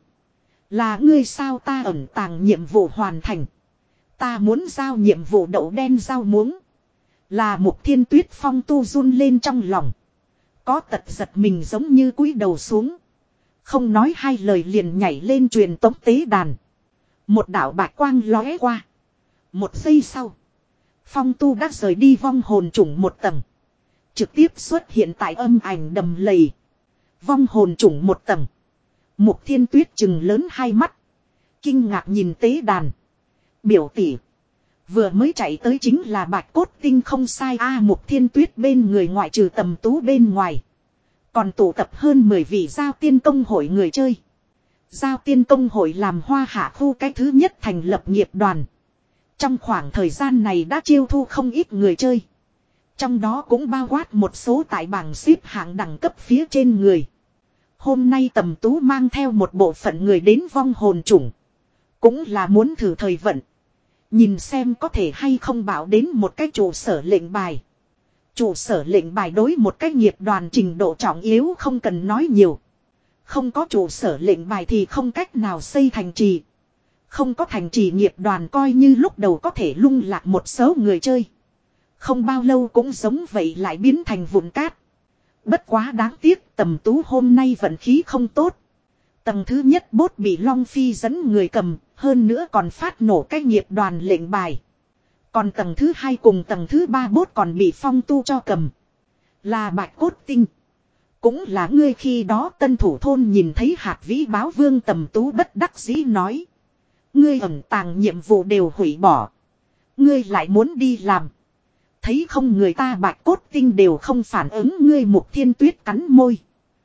Là ngươi sao? Ta ẩn tàng nhiệm vụ hoàn thành. Ta muốn giao nhiệm vụ đậu đen rau muống. Là Mục Thiên Tuyết Phong tu run lên trong lòng. Có tật giật mình giống như cúi đầu xuống. Không nói hai lời liền nhảy lên truyền tống tế đàn. Một đạo bạch quang lóe qua. Một giây sau. Phong tu đã rời đi vong hồn chủng một tầng. Trực tiếp xuất hiện tại âm ảnh đầm lầy. Vong hồn chủng một tầng. Mục Thiên Tuyết chừng lớn hai mắt. Kinh ngạc nhìn tế đàn. Biểu tỷ. Vừa mới chạy tới chính là bạch cốt tinh không sai a. Mục Thiên Tuyết bên người ngoại trừ Tầm Tú bên ngoài. Còn tụ tập hơn mười vị giao tiên công hội người chơi. Giao tiên công hội làm Hoa Hạ khu cái thứ nhất thành lập nghiệp đoàn. Trong khoảng thời gian này đã chiêu thu không ít người chơi. Trong đó cũng bao quát một số tại bảng xếp hạng đẳng cấp phía trên người. Hôm nay Tầm Tú mang theo một bộ phận người đến vong hồn chủng. Cũng là muốn thử thời vận. Nhìn xem có thể hay không bảo đến một cái trụ sở lệnh bài. Trụ sở lệnh bài đối một cái nghiệp đoàn trình độ trọng yếu không cần nói nhiều. Không có trụ sở lệnh bài thì không cách nào xây thành trì. Không có thành trì nghiệp đoàn coi như lúc đầu có thể lung lạc một số người chơi. Không bao lâu cũng giống vậy lại biến thành vụn cát. Bất quá đáng tiếc Tầm Tú hôm nay vận khí không tốt. Tầng thứ nhất bốt bị Long Phi dẫn người cầm, hơn nữa còn phát nổ cái nghiệp đoàn lệnh bài. Còn tầng thứ hai cùng tầng thứ ba bốt còn bị Phong tu cho cầm. Là bạch cốt tinh. Cũng là ngươi khi đó tân thủ thôn nhìn thấy hạt vĩ báo vương. Tầm Tú bất đắc dĩ nói. Ngươi ẩn tàng nhiệm vụ đều hủy bỏ. Ngươi lại muốn đi làm. Thấy không người ta bạch cốt tinh đều không phản ứng ngươi. Mục Thiên Tuyết cắn môi.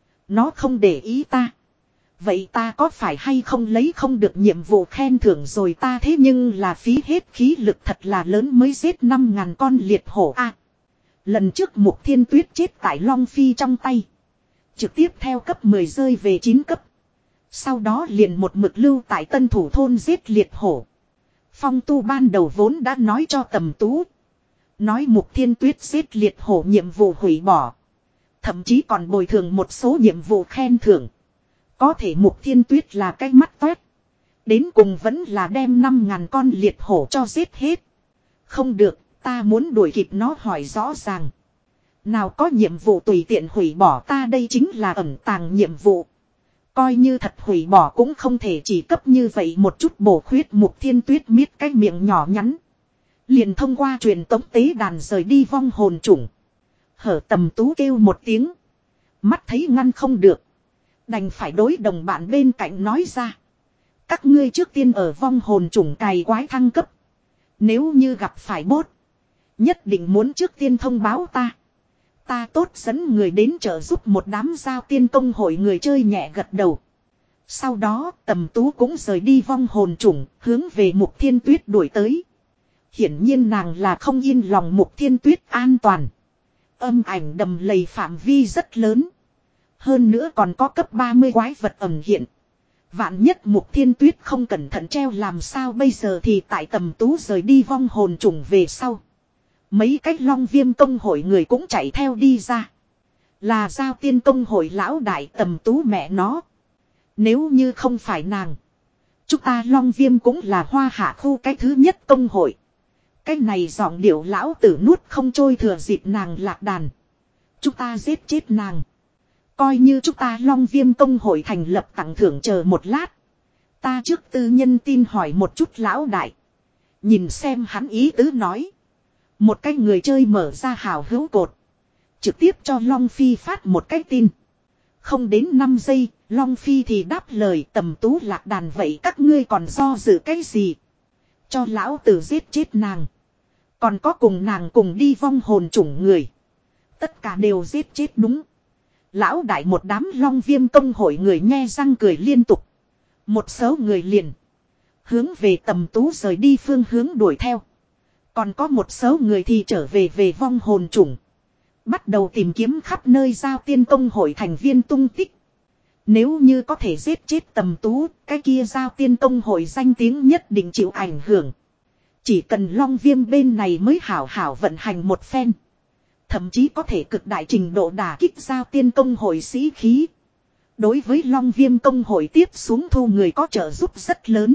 Nó không để ý ta. Vậy ta có phải hay không lấy không được nhiệm vụ khen thưởng rồi ta thế nhưng là phí hết khí lực thật là lớn mới giết năm ngàn con liệt hổ a. Lần trước Mục Thiên Tuyết chết tại Long Phi trong tay. Trực tiếp theo cấp mười rơi về chín cấp. Sau đó liền một mực lưu tại tân thủ thôn giết liệt hổ. Phong tu ban đầu vốn đã nói cho Tầm Tú. Nói Mục Thiên Tuyết giết liệt hổ nhiệm vụ hủy bỏ. Thậm chí còn bồi thường một số nhiệm vụ khen thưởng. Có thể Mục Thiên Tuyết là cái mắt toét. Đến cùng vẫn là đem năm ngàn con liệt hổ cho giết hết. Không được, ta muốn đuổi kịp nó hỏi rõ ràng. Nào có nhiệm vụ tùy tiện hủy bỏ ta đây chính là ẩn tàng nhiệm vụ. Coi như thật hủy bỏ cũng không thể chỉ cấp như vậy một chút bổ khuyết. Mục Thiên Tuyết miết cái miệng nhỏ nhắn. Liền thông qua truyền tống tế đàn rời đi vong hồn chủng. Hở Tầm Tú kêu một tiếng. Mắt thấy ngăn không được. Đành phải đối đồng bạn bên cạnh nói ra. Các ngươi trước tiên ở vong hồn chủng cày quái thăng cấp. Nếu như gặp phải bốt. Nhất định muốn trước tiên thông báo ta. Ta tốt dẫn người đến trợ giúp một đám giao tiên công hội người chơi nhẹ gật đầu. Sau đó Tầm Tú cũng rời đi vong hồn chủng hướng về Mục Thiên Tuyết đuổi tới. Hiển nhiên nàng là không yên lòng Mục Thiên Tuyết an toàn. Âm ảnh đầm lầy phạm vi rất lớn. Hơn nữa còn có cấp ba mươi quái vật ẩn hiện. Vạn nhất Mục Thiên Tuyết không cẩn thận treo làm sao bây giờ thì tại Tầm Tú rời đi vong hồn trùng về sau. Mấy cái Long Viêm công hội người cũng chạy theo đi ra. Là giao tiên công hội lão đại Tầm Tú mẹ nó. Nếu như không phải nàng. Chúng ta Long Viêm cũng là Hoa Hạ khu cái thứ nhất công hội. Cái này giọng điệu lão tử nuốt không trôi thừa dịp nàng lạc đàn. Chúng ta giết chết nàng. Coi như chúng ta Long Viêm công hội thành lập tặng thưởng chờ một lát. Ta trước tư nhân tin hỏi một chút lão đại. Nhìn xem hắn ý tứ nói. Một cái người chơi mở ra hào hữu cột. Trực tiếp cho Long Phi phát một cái tin. Không đến năm giây, Long Phi thì đáp lời Tầm Tú lạc đàn vậy các ngươi còn do dự cái gì. Cho lão tử giết chết nàng. Còn có cùng nàng cùng đi vong hồn chủng người. Tất cả đều giết chết đúng. Lão đại một đám Long Viêm công hội người nghe răng cười liên tục. Một số người liền. Hướng về Tầm Tú rời đi phương hướng đuổi theo. Còn có một số người thì trở về về vong hồn chủng. Bắt đầu tìm kiếm khắp nơi giao tiên công hội thành viên tung tích. Nếu như có thể giết chết Tầm Tú, cái kia giao tiên công hội danh tiếng nhất định chịu ảnh hưởng. Chỉ cần Long Viêm bên này mới hảo hảo vận hành một phen. Thậm chí có thể cực đại trình độ đả kích giao tiên công hội sĩ khí. Đối với Long Viêm công hội tiếp xuống thu người có trợ giúp rất lớn.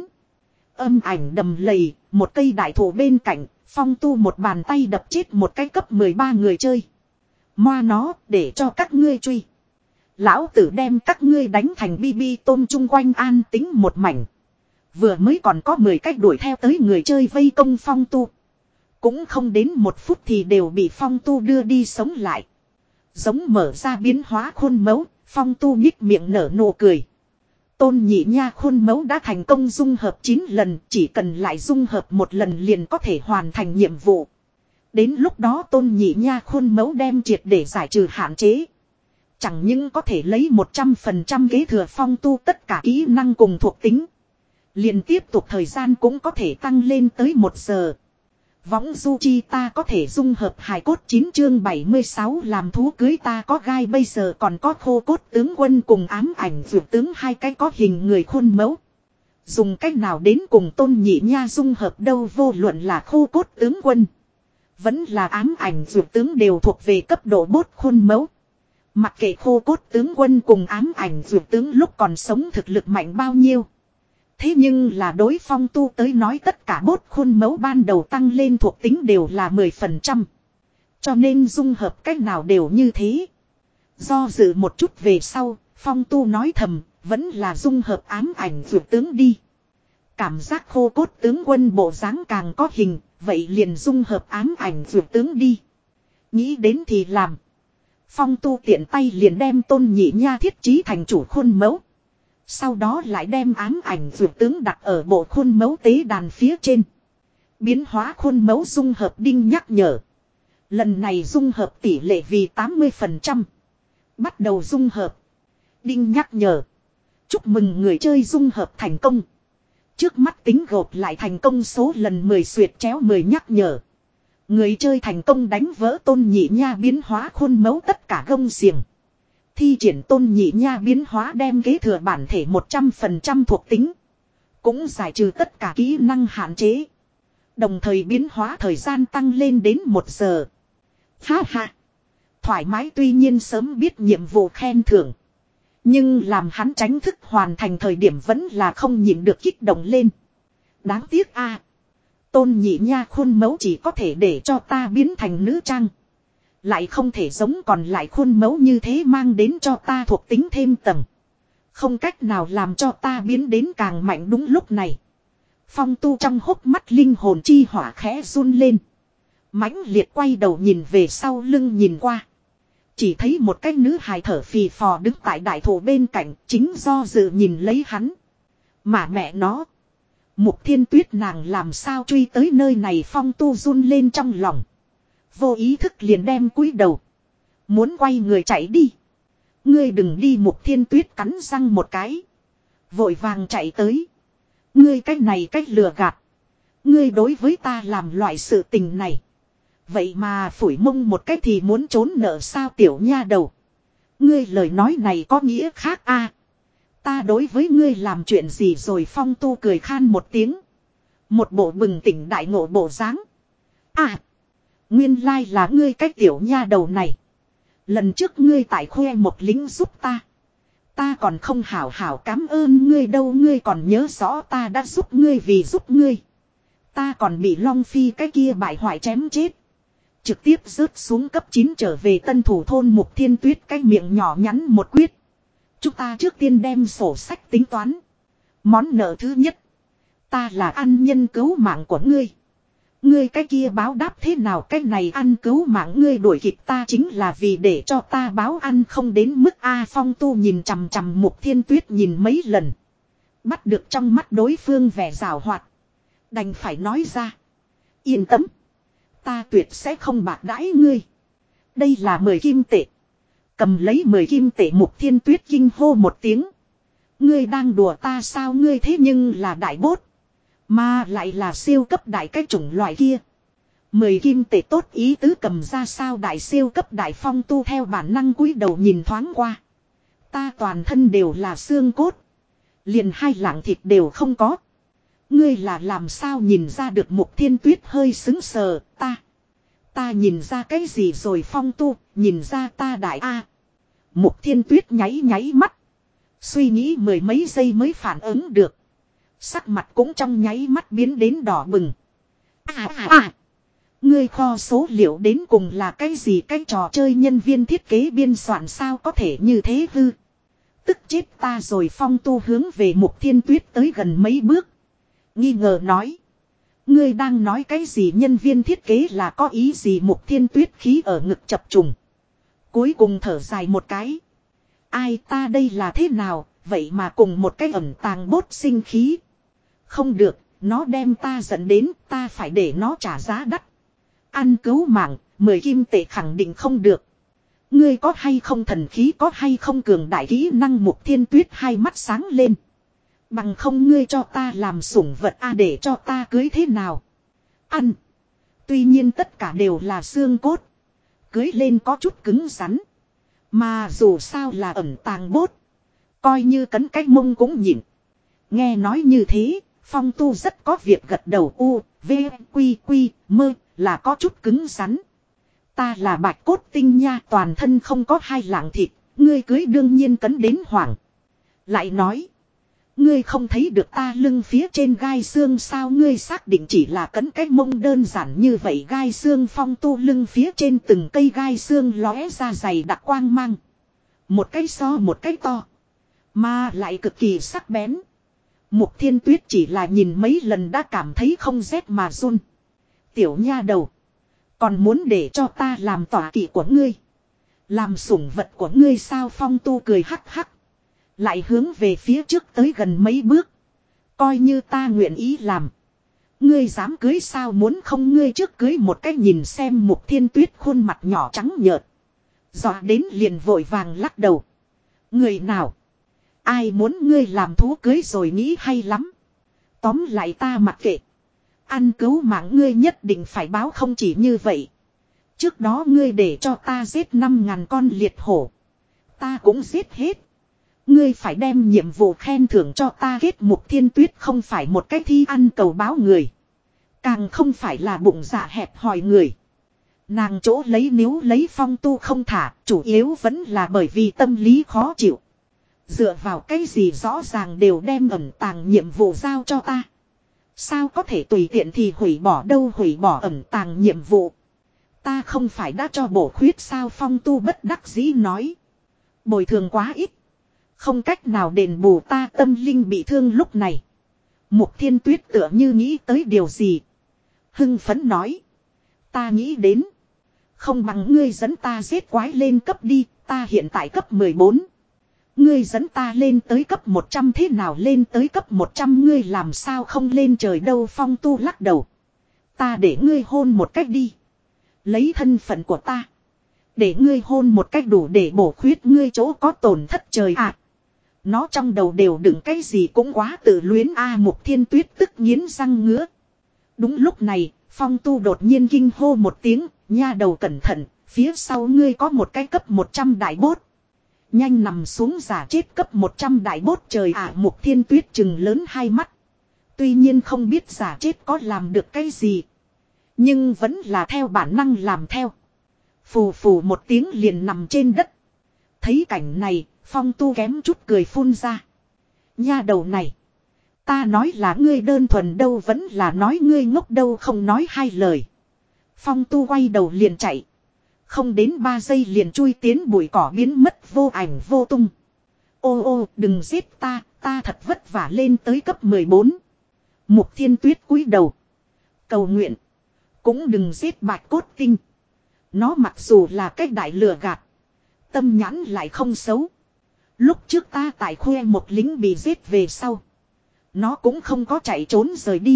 Âm ảnh đầm lầy, một cây đại thụ bên cạnh, Phong Tu một bàn tay đập chết một cái cấp mười ba người chơi. Moa nó, để cho các ngươi truy. Lão tử đem các ngươi đánh thành bi bi tôm chung quanh an tính một mảnh. Vừa mới còn có mười cách đuổi theo tới người chơi vây công Phong Tu. Cũng không đến một phút thì đều bị Phong Tu đưa đi sống lại. Giống mở ra biến hóa khuôn mẫu, Phong Tu nhích miệng nở nụ cười. Tôn Nhị Nha khuôn mẫu đã thành công dung hợp chín lần, chỉ cần lại dung hợp một lần liền có thể hoàn thành nhiệm vụ. Đến lúc đó Tôn Nhị Nha khuôn mẫu đem triệt để giải trừ hạn chế. Chẳng những có thể lấy một trăm phần trăm kế thừa Phong Tu tất cả kỹ năng cùng thuộc tính. Liền tiếp tục thời gian cũng có thể tăng lên tới một giờ. Võng du chi ta có thể dung hợp hài cốt chín chương bảy mươi sáu làm thú cưới ta có gai bây giờ còn có khô cốt tướng quân cùng ám ảnh vượt tướng hai cái có hình người khuôn mẫu. Dùng cách nào đến cùng Tôn Nhị Nha dung hợp đâu vô luận là khô cốt tướng quân. Vẫn là ám ảnh vượt tướng đều thuộc về cấp độ bốt khuôn mẫu. Mặc kệ khô cốt tướng quân cùng ám ảnh vượt tướng lúc còn sống thực lực mạnh bao nhiêu. Thế nhưng là đối Phong Tu tới nói tất cả bốt khuôn mẫu ban đầu tăng lên thuộc tính đều là mười phần trăm. Cho nên dung hợp cách nào đều như thế. Do dự một chút về sau, Phong Tu nói thầm, vẫn là dung hợp ám ảnh vượt tướng đi. Cảm giác khô cốt tướng quân bộ dáng càng có hình, vậy liền dung hợp ám ảnh vượt tướng đi. Nghĩ đến thì làm. Phong Tu tiện tay liền đem Tôn Nhị Nha thiết trí thành chủ khuôn mẫu. Sau đó lại đem ám ảnh vượt tướng đặt ở bộ khuôn mẫu tế đàn phía trên. Biến hóa khuôn mẫu dung hợp đinh nhắc nhở. Lần này dung hợp tỷ lệ vì tám mươi phần trăm. Bắt đầu dung hợp. Đinh nhắc nhở. Chúc mừng người chơi dung hợp thành công. Trước mắt tính gộp lại thành công số lần mười xuyệt chéo mười nhắc nhở. Người chơi thành công đánh vỡ Tôn Nhị Nha biến hóa khuôn mẫu tất cả gông xiềng. Thi triển Tôn Nhị Nha biến hóa đem kế thừa bản thể một trăm phần trăm thuộc tính. Cũng giải trừ tất cả kỹ năng hạn chế. Đồng thời biến hóa thời gian tăng lên đến một giờ. Ha ha. Thoải mái tuy nhiên sớm biết nhiệm vụ khen thưởng. Nhưng làm hắn tránh thức hoàn thành thời điểm vẫn là không nhịn được kích động lên. Đáng tiếc a, Tôn Nhị Nha khuôn mẫu chỉ có thể để cho ta biến thành nữ trang. Lại không thể giống còn lại khuôn mẫu như thế mang đến cho ta thuộc tính thêm tầng. Không cách nào làm cho ta biến đến càng mạnh đúng lúc này. Phong Tu trong hốc mắt linh hồn chi hỏa khẽ run lên. Mãnh liệt quay đầu nhìn về sau lưng nhìn qua. Chỉ thấy một cái nữ hài thở phì phò đứng tại đại thụ bên cạnh chính do dự nhìn lấy hắn. Mà mẹ nó. Mục Thiên Tuyết nàng làm sao truy tới nơi này Phong Tu run lên trong lòng. Vô ý thức liền đem cúi đầu. Muốn quay người chạy đi. Ngươi đừng đi Mục Thiên Tuyết cắn răng một cái. Vội vàng chạy tới. Ngươi cách này cách lừa gạt. Ngươi đối với ta làm loại sự tình này. Vậy mà phủi mông một cách thì muốn trốn nợ sao tiểu nha đầu. Ngươi lời nói này có nghĩa khác a. Ta đối với ngươi làm chuyện gì rồi Phong Tu cười khan một tiếng. Một bộ bừng tỉnh đại ngộ bộ dáng. À. Nguyên lai là ngươi cái tiểu nha đầu này. Lần trước ngươi tại khoe một lính giúp ta. Ta còn không hảo hảo cảm ơn ngươi đâu ngươi còn nhớ rõ ta đã giúp ngươi vì giúp ngươi. Ta còn bị Long Phi cái kia bại hoại chém chết. Trực tiếp rớt xuống cấp chín trở về tân thủ thôn Mục Thiên Tuyết cái miệng nhỏ nhắn một quyết. Chúng ta trước tiên đem sổ sách tính toán. Món nợ thứ nhất. Ta là ăn nhân cứu mạng của ngươi. Ngươi cái kia báo đáp thế nào cái này ăn cứu mạng ngươi đuổi kịp ta chính là vì để cho ta báo ăn không đến mức A Phong Tu nhìn chằm chằm Mục Thiên Tuyết nhìn mấy lần. Bắt được trong mắt đối phương vẻ rào hoạt. Đành phải nói ra. Yên tâm. Ta tuyệt sẽ không bạc đãi ngươi. Đây là mười kim tệ. Cầm lấy mười kim tệ Mục Thiên Tuyết kinh hô một tiếng. Ngươi đang đùa ta sao ngươi thế nhưng là đại bốt. Mà lại là siêu cấp đại cái chủng loại kia. Mười kim tệ tốt ý tứ cầm ra sao đại siêu cấp đại Phong Tu theo bản năng cúi đầu nhìn thoáng qua. Ta toàn thân đều là xương cốt. Liền hai lạng thịt đều không có. Ngươi là làm sao nhìn ra được Mục Thiên Tuyết hơi xứng sờ ta. Ta nhìn ra cái gì rồi Phong Tu, nhìn ra ta đại A. Mục Thiên Tuyết nháy nháy mắt. Suy nghĩ mười mấy giây mới phản ứng được. Sắc mặt cũng trong nháy mắt biến đến đỏ bừng. À à à. Ngươi kho số liệu đến cùng là cái gì, cái trò chơi nhân viên thiết kế biên soạn sao có thể như thế hư. Tức chết ta rồi. Phong Tu hướng về Mục Thiên Tuyết tới gần mấy bước. Nghi ngờ nói. Ngươi đang nói cái gì, nhân viên thiết kế là có ý gì? Mục Thiên Tuyết khí ở ngực chập trùng. Cuối cùng thở dài một cái. Ai, ta đây là thế nào, vậy mà cùng một cái ẩn tàng bốt sinh khí. Không được, nó đem ta dẫn đến, ta phải để nó trả giá đắt. Ăn cứu mạng, mười kim tệ khẳng định không được. Ngươi có hay không thần khí, có hay không cường đại kỹ năng? Mục Thiên Tuyết hai mắt sáng lên. Bằng không ngươi cho ta làm sủng vật a, để cho ta cưới thế nào? Ăn. Tuy nhiên tất cả đều là xương cốt. Cưới lên có chút cứng rắn. Mà dù sao là ẩn tàng bốt. Coi như cấn cái mông cũng nhịn. Nghe nói như thế, Phong Tu rất có việc gật đầu. U, V, Quy, Quy, Mơ, là có chút cứng rắn. Ta là bạch cốt tinh nha, toàn thân không có hai lạng thịt. Ngươi cưới đương nhiên cấn đến hoảng. Lại nói. Ngươi không thấy được ta lưng phía trên gai xương sao? Ngươi xác định chỉ là cấn cái mông đơn giản như vậy? Gai xương. Phong Tu lưng phía trên từng cây gai xương lóe ra dày đặc quang mang. Một cái so một cái to. Mà lại cực kỳ sắc bén. Mục Thiên Tuyết chỉ là nhìn mấy lần đã cảm thấy không rét mà run. Tiểu nha đầu. Còn muốn để cho ta làm tọa kỵ của ngươi, làm sủng vật của ngươi sao? Phong Tu cười hắc hắc. Lại hướng về phía trước tới gần mấy bước. Coi như ta nguyện ý làm, ngươi dám cưới sao? Muốn không ngươi trước cưới một cái nhìn xem. Mục Thiên Tuyết khuôn mặt nhỏ trắng nhợt, dọa đến liền vội vàng lắc đầu. Người nào? Ai muốn ngươi làm thú cưới rồi nghĩ hay lắm. Tóm lại ta mặc kệ. Ăn cứu mạng ngươi nhất định phải báo. Không chỉ như vậy, trước đó ngươi để cho ta giết năm ngàn con liệt hổ, ta cũng giết hết. Ngươi phải đem nhiệm vụ khen thưởng cho ta. Kết. Mục Thiên Tuyết không phải một cái thi ăn cầu báo người, càng không phải là bụng dạ hẹp hòi người. Nàng chỗ lấy níu lấy Phong Tu không thả, chủ yếu vẫn là bởi vì tâm lý khó chịu. Dựa vào cái gì rõ ràng đều đem ẩn tàng nhiệm vụ giao cho ta, sao có thể tùy tiện thì hủy bỏ đâu? Hủy bỏ ẩn tàng nhiệm vụ, ta không phải đã cho bổ khuyết sao? Phong Tu bất đắc dĩ nói. Bồi thường quá ít, không cách nào đền bù ta tâm linh bị thương. Lúc này Mục Thiên Tuyết tựa như nghĩ tới điều gì, hưng phấn nói. Ta nghĩ đến, không bằng ngươi dẫn ta giết quái lên cấp đi. Ta hiện tại cấp mười bốn, ngươi dẫn ta lên tới cấp một trăm thế nào? Lên tới cấp một trăm ngươi làm sao không lên trời đâu? Phong Tu lắc đầu. Ta để ngươi hôn một cách đi, lấy thân phận của ta, để ngươi hôn một cách đủ để bổ khuyết ngươi chỗ có tổn thất. Trời ạ, nó trong đầu đều đựng cái gì cũng quá tự luyến a. Mục Thiên Tuyết tức nghiến răng ngứa. Đúng lúc này, Phong Tu đột nhiên kinh hô một tiếng. Nha đầu cẩn thận, phía sau ngươi có một cái cấp một trăm đại bốt. Nhanh nằm xuống giả chết. Cấp một trăm đại bốt. Trời ạ. Mục Thiên Tuyết trừng lớn hai mắt. Tuy nhiên không biết giả chết có làm được cái gì, nhưng vẫn là theo bản năng làm theo. Phù phù một tiếng liền nằm trên đất. Thấy cảnh này, Phong Tu kém chút cười phun ra. Nha đầu này, ta nói là ngươi đơn thuần đâu, vẫn là nói ngươi ngốc đâu? Không nói hai lời, Phong Tu quay đầu liền chạy. Không đến ba giây liền chui tiến bụi cỏ biến mất vô ảnh vô tung. Ô ô, đừng giết ta, ta thật vất vả lên tới cấp mười bốn. Mục Thiên Tuyết cúi đầu cầu nguyện. Cũng đừng giết bạch cốt tinh. Nó mặc dù là cách đại lừa gạt, tâm nhãn lại không xấu. Lúc trước ta tại khoe một lính bị giết về sau, nó cũng không có chạy trốn rời đi,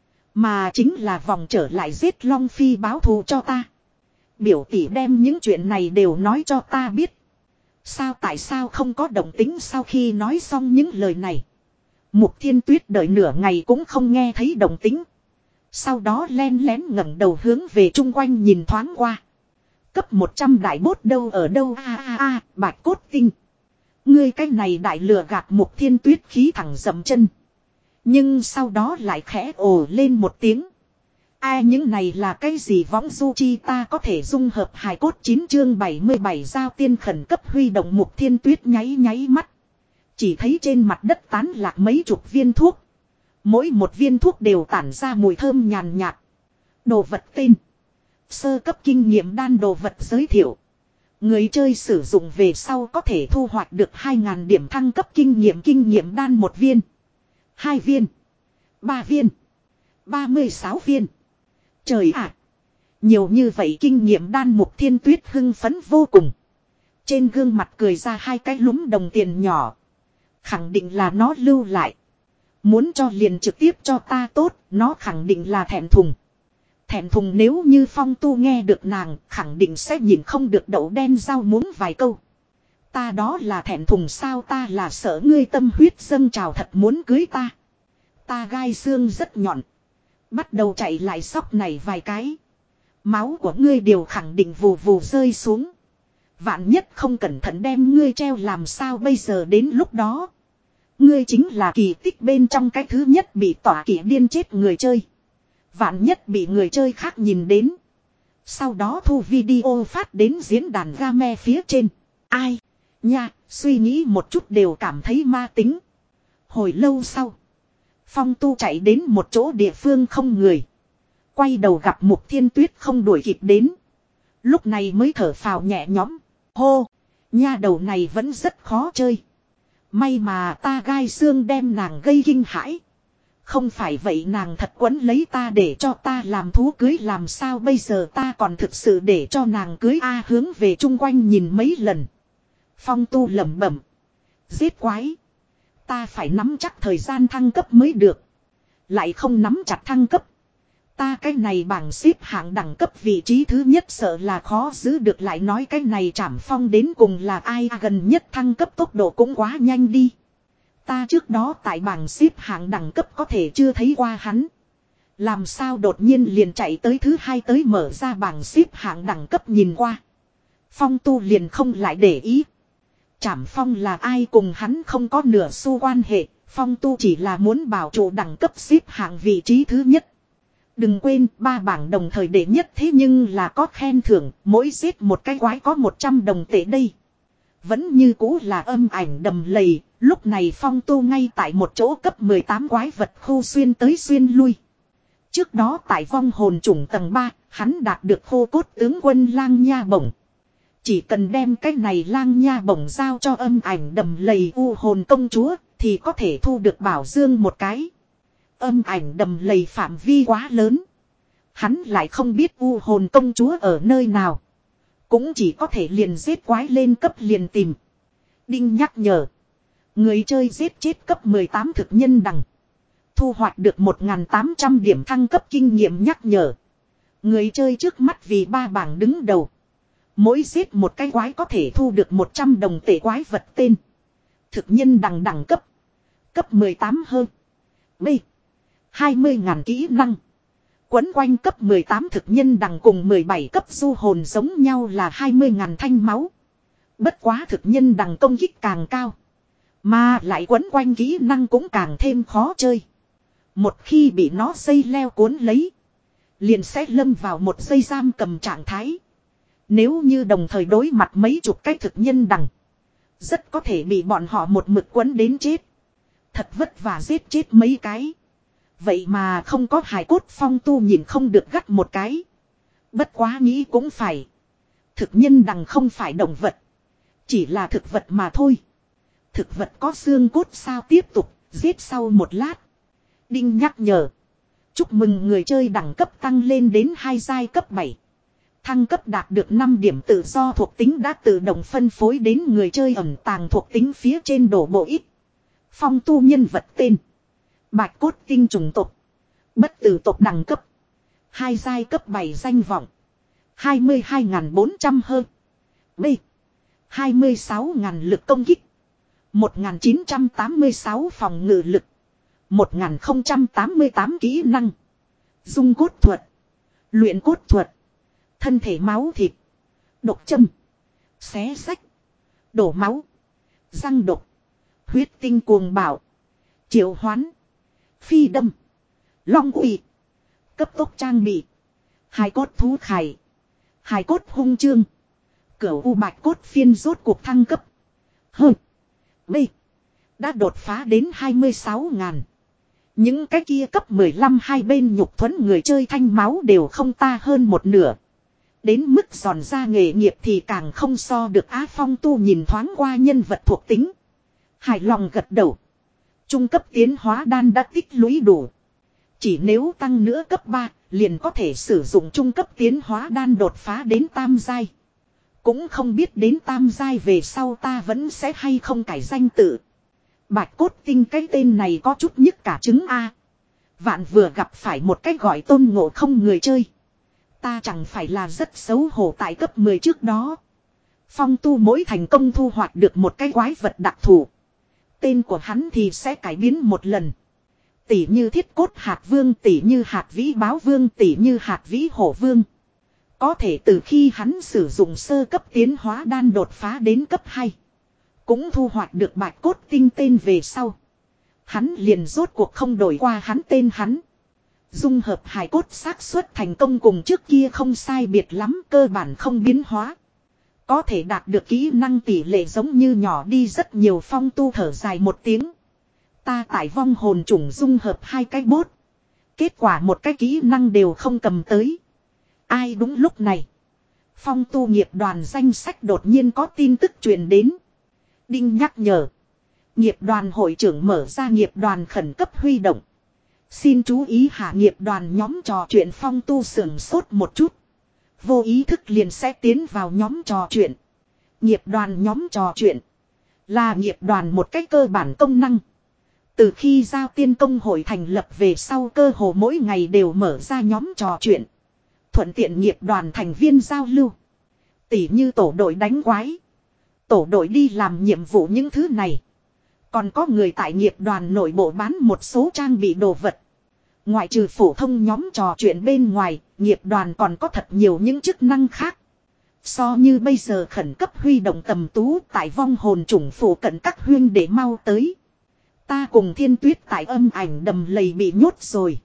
mà chính là vòng trở lại giết Long Phi báo thù cho ta. Biểu tỷ đem những chuyện này đều nói cho ta biết. Sao tại sao không có động tính? Sau khi nói xong những lời này, Mục Thiên Tuyết đợi nửa ngày cũng không nghe thấy động tính. Sau đó len lén ngẩng đầu hướng về chung quanh nhìn thoáng qua. Cấp một trăm đại bốt đâu ở đâu? A a a, bạch cốt tinh. Ngươi cái này đại lừa gạt. Mục Thiên Tuyết khí thẳng dậm chân. Nhưng sau đó lại khẽ ồ lên một tiếng. Ai những này là cái gì võng du chi ta có thể dung hợp hài cốt chín chương bảy mươi bảy giao tiên khẩn cấp huy động Mục Thiên Tuyết nháy nháy mắt. Chỉ thấy trên mặt đất tán lạc mấy chục viên thuốc. Mỗi một viên thuốc đều tản ra mùi thơm nhàn nhạt. Đồ vật tên. Sơ cấp kinh nghiệm đan đồ vật giới thiệu. Người chơi sử dụng về sau có thể thu hoạch được hai nghìn điểm thăng cấp kinh nghiệm kinh nghiệm đan một viên. Hai viên. Ba viên. Ba mươi sáu viên. Trời ạ! Nhiều như vậy kinh nghiệm đan Mục Thiên Tuyết hưng phấn vô cùng. Trên gương mặt cười ra hai cái lúm đồng tiền nhỏ. Khẳng định là nó lưu lại. Muốn cho liền trực tiếp cho ta tốt, nó khẳng định là thẹn thùng. Thẹn thùng nếu như Phong Tu nghe được nàng, khẳng định sẽ nhìn không được đậu đen rau muống vài câu. Ta đó là thẹn thùng sao, ta là sợ ngươi tâm huyết dâng trào thật muốn cưới ta. Ta gai xương rất nhọn. Bắt đầu chạy lại sóc này vài cái. Máu của ngươi đều khẳng định vù vù rơi xuống. Vạn nhất không cẩn thận đem ngươi treo làm sao bây giờ đến lúc đó. Ngươi chính là kỳ tích bên trong cái thứ nhất bị tỏa kỷ điên chết người chơi. Vạn nhất bị người chơi khác nhìn đến. Sau đó thu video phát đến diễn đàn game phía trên. Ai? Nha, suy nghĩ một chút đều cảm thấy ma tính. Hồi lâu sau. Phong Tu chạy đến một chỗ địa phương không người. Quay đầu gặp Mục Thiên Tuyết không đuổi kịp đến. Lúc này mới thở phào nhẹ nhõm. Hô, nha đầu này vẫn rất khó chơi. May mà ta gai xương đem nàng gây kinh hãi. Không phải vậy nàng thật quấn lấy ta để cho ta làm thú cưới làm sao bây giờ ta còn thực sự để cho nàng cưới a à, hướng về chung quanh nhìn mấy lần. Phong Tu lẩm bẩm. Giết quái. Ta phải nắm chắc thời gian thăng cấp mới được. Lại không nắm chặt thăng cấp. Ta cái này bảng xếp hạng đẳng cấp vị trí thứ nhất sợ là khó giữ được lại nói cái này Trảm Phong đến cùng là ai gần nhất thăng cấp tốc độ cũng quá nhanh đi. Ta trước đó tại bảng xếp hạng đẳng cấp có thể chưa thấy qua hắn. Làm sao đột nhiên liền chạy tới thứ hai tới mở ra bảng xếp hạng đẳng cấp nhìn qua. Phong Tu liền không lại để ý. Trảm Phong là ai cùng hắn không có nửa xu quan hệ. Phong Tu chỉ là muốn bảo trụ đẳng cấp xếp hạng vị trí thứ nhất. Đừng quên ba bảng đồng thời đệ nhất thế nhưng là có khen thưởng. Mỗi giết một cái quái có một trăm đồng tệ đây. Vẫn như cũ là âm ảnh đầm lầy. Lúc này Phong Tu ngay tại một chỗ cấp mười tám quái vật khu xuyên tới xuyên lui. Trước đó tại vong hồn chủng tầng ba, hắn đạt được khô cốt tướng quân lang nha bổng. Chỉ cần đem cái này lang nha bổng giao cho âm ảnh đầm lầy u hồn công chúa, thì có thể thu được bảo dương một cái. Âm ảnh đầm lầy phạm vi quá lớn. Hắn lại không biết u hồn công chúa ở nơi nào. Cũng chỉ có thể liền giết quái lên cấp liền tìm. Đinh nhắc nhở. Người chơi giết chết cấp mười tám thực nhân đằng. Thu hoạch được một nghìn tám trăm điểm thăng cấp kinh nghiệm nhắc nhở. Người chơi trước mắt vì ba bảng đứng đầu. Mỗi giết một cái quái có thể thu được một trăm đồng tệ quái vật tên. Thực nhân đằng đẳng cấp. Cấp mười tám hơn. B. hai mươi nghìn kỹ năng. Quấn quanh cấp mười tám thực nhân đằng cùng mười bảy cấp du hồn giống nhau là hai mươi nghìn thanh máu. Bất quá thực nhân đằng công kích càng cao. Mà lại quấn quanh kỹ năng cũng càng thêm khó chơi. Một khi bị nó dây leo cuốn lấy. Liền sẽ lâm vào một dây giam cầm trạng thái. Nếu như đồng thời đối mặt mấy chục cái thực nhân đằng. Rất có thể bị bọn họ một mực quấn đến chết. Thật vất vả giết chết mấy cái. Vậy mà không có hài cốt Phong Tu nhìn không được gắt một cái. Bất quá nghĩ cũng phải. Thực nhân đằng không phải động vật. Chỉ là thực vật mà thôi. Thực vật có xương cốt sao tiếp tục giết sau một lát. Đinh nhắc nhở. Chúc mừng người chơi đẳng cấp tăng lên đến hai giai cấp bảy. Thăng cấp đạt được năm điểm tự do thuộc tính đã tự động phân phối đến người chơi ẩn tàng thuộc tính phía trên đổ bộ ít. Phong Tu nhân vật tên. Bạch cốt tinh trùng tộc. Bất tử tộc đẳng cấp. Hai giai cấp bảy danh vọng. hai mươi hai nghìn bốn trăm hơn. B. hai mươi sáu nghìn lực công kích. một nghìn chín trăm tám mươi sáu phòng ngự lực. một nghìn không trăm tám mươi tám kỹ năng. Dung cốt thuật. Luyện cốt thuật. Thân thể máu thịt. Độc châm. Xé sách. Đổ máu. Răng độc. Huyết tinh cuồng bạo. Triệu hoán. Phi đâm. Long uy. cấp tốc trang bị. Hài cốt thú khải. Hài cốt hung chương. Cửu u bạch cốt phiên rốt cuộc thăng cấp. Hơ. B. Đã đột phá đến hai mươi sáu ngàn. Những cái kia cấp mười lăm hai bên nhục thuẫn người chơi thanh máu đều không ta hơn một nửa. Đến mức giòn ra nghề nghiệp thì càng không so được. Á Phong Tu nhìn thoáng qua nhân vật thuộc tính. Hài lòng gật đầu. Trung cấp tiến hóa đan đã tích lũy đủ. Chỉ nếu tăng nữa cấp ba, liền có thể sử dụng trung cấp tiến hóa đan đột phá đến tam giai. Cũng không biết đến tam giai về sau ta vẫn sẽ hay không cải danh tự. Bạch cốt tinh cái tên này có chút nhức cả trứng A. Vạn vừa gặp phải một cách gọi tôn ngộ không người chơi. Ta chẳng phải là rất xấu hổ tại cấp mười trước đó. Phong Tu mỗi thành công thu hoạch được một cái quái vật đặc thù. Tên của hắn thì sẽ cải biến một lần. Tỷ như thiết cốt hạt vương, tỷ như hạt vĩ báo vương, tỷ như hạt vĩ hổ vương. Có thể từ khi hắn sử dụng sơ cấp tiến hóa đan đột phá đến cấp hai. Cũng thu hoạch được bạch cốt tinh tên về sau. Hắn liền rốt cuộc không đổi qua hắn tên hắn. Dung hợp hài cốt xác suất thành công cùng trước kia không sai biệt lắm, cơ bản không biến hóa. Có thể đạt được kỹ năng tỷ lệ giống như nhỏ đi rất nhiều. Phong Tu thở dài một tiếng. Ta tại vong hồn chủng dung hợp hai cái bốt. Kết quả một cái kỹ năng đều không cầm tới. Ai đúng lúc này. Phong Tu nghiệp đoàn danh sách đột nhiên có tin tức truyền đến. Đinh nhắc nhở. Nghiệp đoàn hội trưởng mở ra nghiệp đoàn khẩn cấp huy động. Xin chú ý hạ nghiệp đoàn nhóm trò chuyện. Phong Tu sưởng sốt một chút. Vô ý thức liền sẽ tiến vào nhóm trò chuyện. Nghiệp đoàn nhóm trò chuyện. Là nghiệp đoàn một cách cơ bản công năng. Từ khi giao tiên công hội thành lập về sau cơ hồ mỗi ngày đều mở ra nhóm trò chuyện. Thuận tiện nghiệp đoàn thành viên giao lưu. Tỉ như tổ đội đánh quái. Tổ đội đi làm nhiệm vụ những thứ này. Còn có người tại nghiệp đoàn nội bộ bán một số trang bị đồ vật. Ngoại trừ phổ thông nhóm trò chuyện bên ngoài, nghiệp đoàn còn có thật nhiều những chức năng khác. So như bây giờ khẩn cấp huy động tầm tú tại vong hồn chủng phủ cận các huyên để mau tới. Ta cùng Thiên Tuyết tại âm ảnh đầm lầy bị nhốt rồi.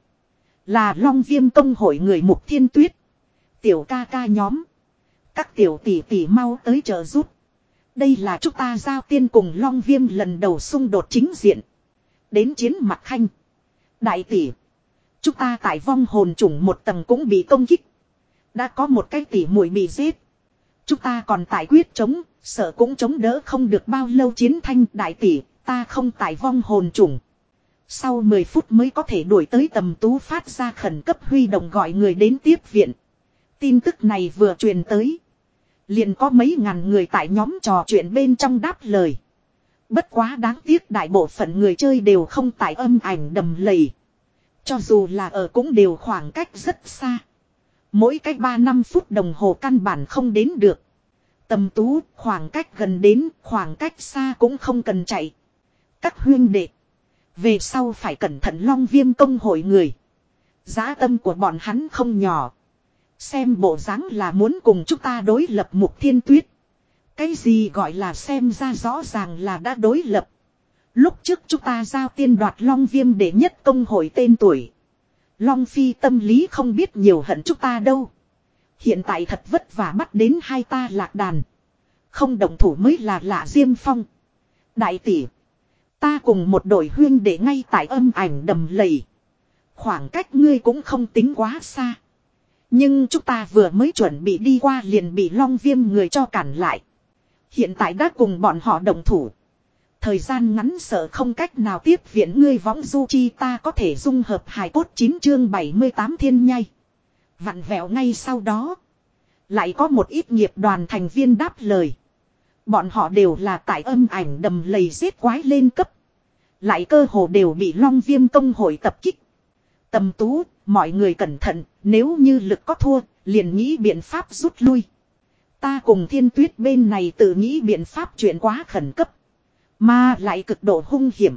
Là Long Viêm công hội người mục Thiên Tuyết. Tiểu ca ca nhóm. Các tiểu tỷ tỷ mau tới trợ giúp. Đây là chúng ta giao tiên cùng Long Viêm lần đầu xung đột chính diện. Đến chiến mặt khanh. Đại tỷ. Chúng ta tại vong hồn chủng một tầng cũng bị công kích. Đã có một cái tỷ muội bị giết. Chúng ta còn tại quyết chống, sợ cũng chống đỡ không được bao lâu. Chiến thanh. Đại tỷ, ta không tại vong hồn chủng. Sau mười phút mới có thể đuổi tới tầm tú phát ra khẩn cấp huy động gọi người đến tiếp viện. Tin tức này vừa truyền tới. Liền có mấy ngàn người tại nhóm trò chuyện bên trong đáp lời. Bất quá đáng tiếc đại bộ phận người chơi đều không tại âm ảnh đầm lầy. Cho dù là ở cũng đều khoảng cách rất xa. Mỗi cách ba năm phút đồng hồ căn bản không đến được. Tầm tú khoảng cách gần đến, khoảng cách xa cũng không cần chạy. Các huyên đệ. Về sau phải cẩn thận Long Viêm công hội người. Giá tâm của bọn hắn không nhỏ. Xem bộ dáng là muốn cùng chúng ta đối lập mục Thiên Tuyết. Cái gì gọi là xem ra rõ ràng là đã đối lập. Lúc trước chúng ta giao tiên đoạt Long Viêm để nhất công hội tên tuổi. Long Phi tâm lý không biết nhiều hận chúng ta đâu. Hiện tại thật vất vả bắt đến hai ta lạc đàn. Không động thủ mới là lạ. Diêm Phong. Đại tỷ. Ta cùng một đội huyên để ngay tại âm ảnh đầm lầy. Khoảng cách ngươi cũng không tính quá xa. Nhưng chúng ta vừa mới chuẩn bị đi qua liền bị Long Viêm người cho cản lại. Hiện tại đã cùng bọn họ đồng thủ. Thời gian ngắn sợ không cách nào tiếp viện ngươi võng du chi. Ta có thể dung hợp hài cốt chín chương bảy mươi tám thiên nhai. Vặn vẹo ngay sau đó. Lại có một ít nghiệp đoàn thành viên đáp lời. Bọn họ đều là tại âm ảnh đầm lầy giết quái lên cấp. Lại cơ hồ đều bị Long Viêm công hội tập kích. Tầm tú, mọi người cẩn thận, nếu như lực có thua, liền nghĩ biện pháp rút lui. Ta cùng Thiên Tuyết bên này tự nghĩ biện pháp chuyện quá khẩn cấp. Mà lại cực độ hung hiểm.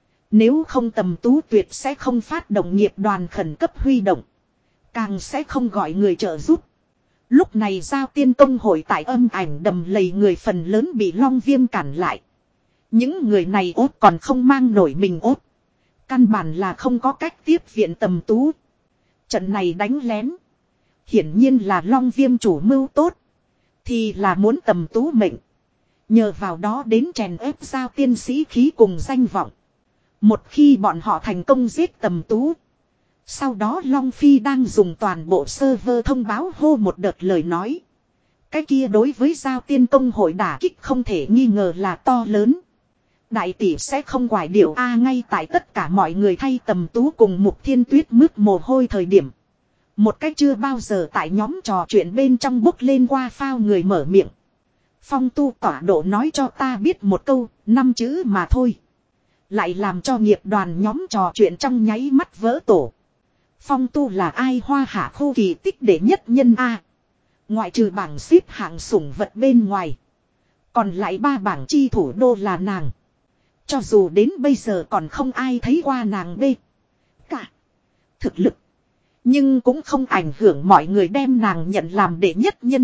Nếu không tầm tú tuyệt sẽ không phát động nghiệp đoàn khẩn cấp huy động. Càng sẽ không gọi người trợ giúp. Lúc này giao tiên công hội tại âm ảnh đầm lầy người phần lớn bị Long Viêm cản lại. Những người này ốt còn không mang nổi mình ốt. Căn bản là không có cách tiếp viện tầm tú. Trận này đánh lén. Hiển nhiên là Long Viêm chủ mưu tốt. Thì là muốn Tầm Tú mệnh. Nhờ vào đó đến chèn ép Giao Tiên sĩ khí cùng danh vọng. Một khi bọn họ thành công giết Tầm Tú. Sau đó Long Phi đang dùng toàn bộ server thông báo hô một đợt lời nói. Cái kia đối với Giao Tiên công hội đả kích không thể nghi ngờ là to lớn. Đại tỷ sẽ không quải điệu A ngay tại tất cả mọi người thay Tầm Tú cùng Mục Thiên Tuyết mướt mồ hôi thời điểm. Một cách chưa bao giờ tại nhóm trò chuyện bên trong bốc lên qua phao người mở miệng. Phong Tu tọa độ nói cho ta biết một câu, năm chữ mà thôi. Lại làm cho nghiệp đoàn nhóm trò chuyện trong nháy mắt vỡ tổ. Phong Tu là ai Hoa Hạ khu kỳ tích đệ nhất nhân A. Ngoại trừ bảng xếp hạng sủng vật bên ngoài. Còn lại ba bảng chi thủ đô là nàng. Cho dù đến bây giờ còn không ai thấy qua nàng B. Cả. Thực lực. Nhưng cũng không ảnh hưởng mọi người đem nàng nhận làm đệ nhất nhân.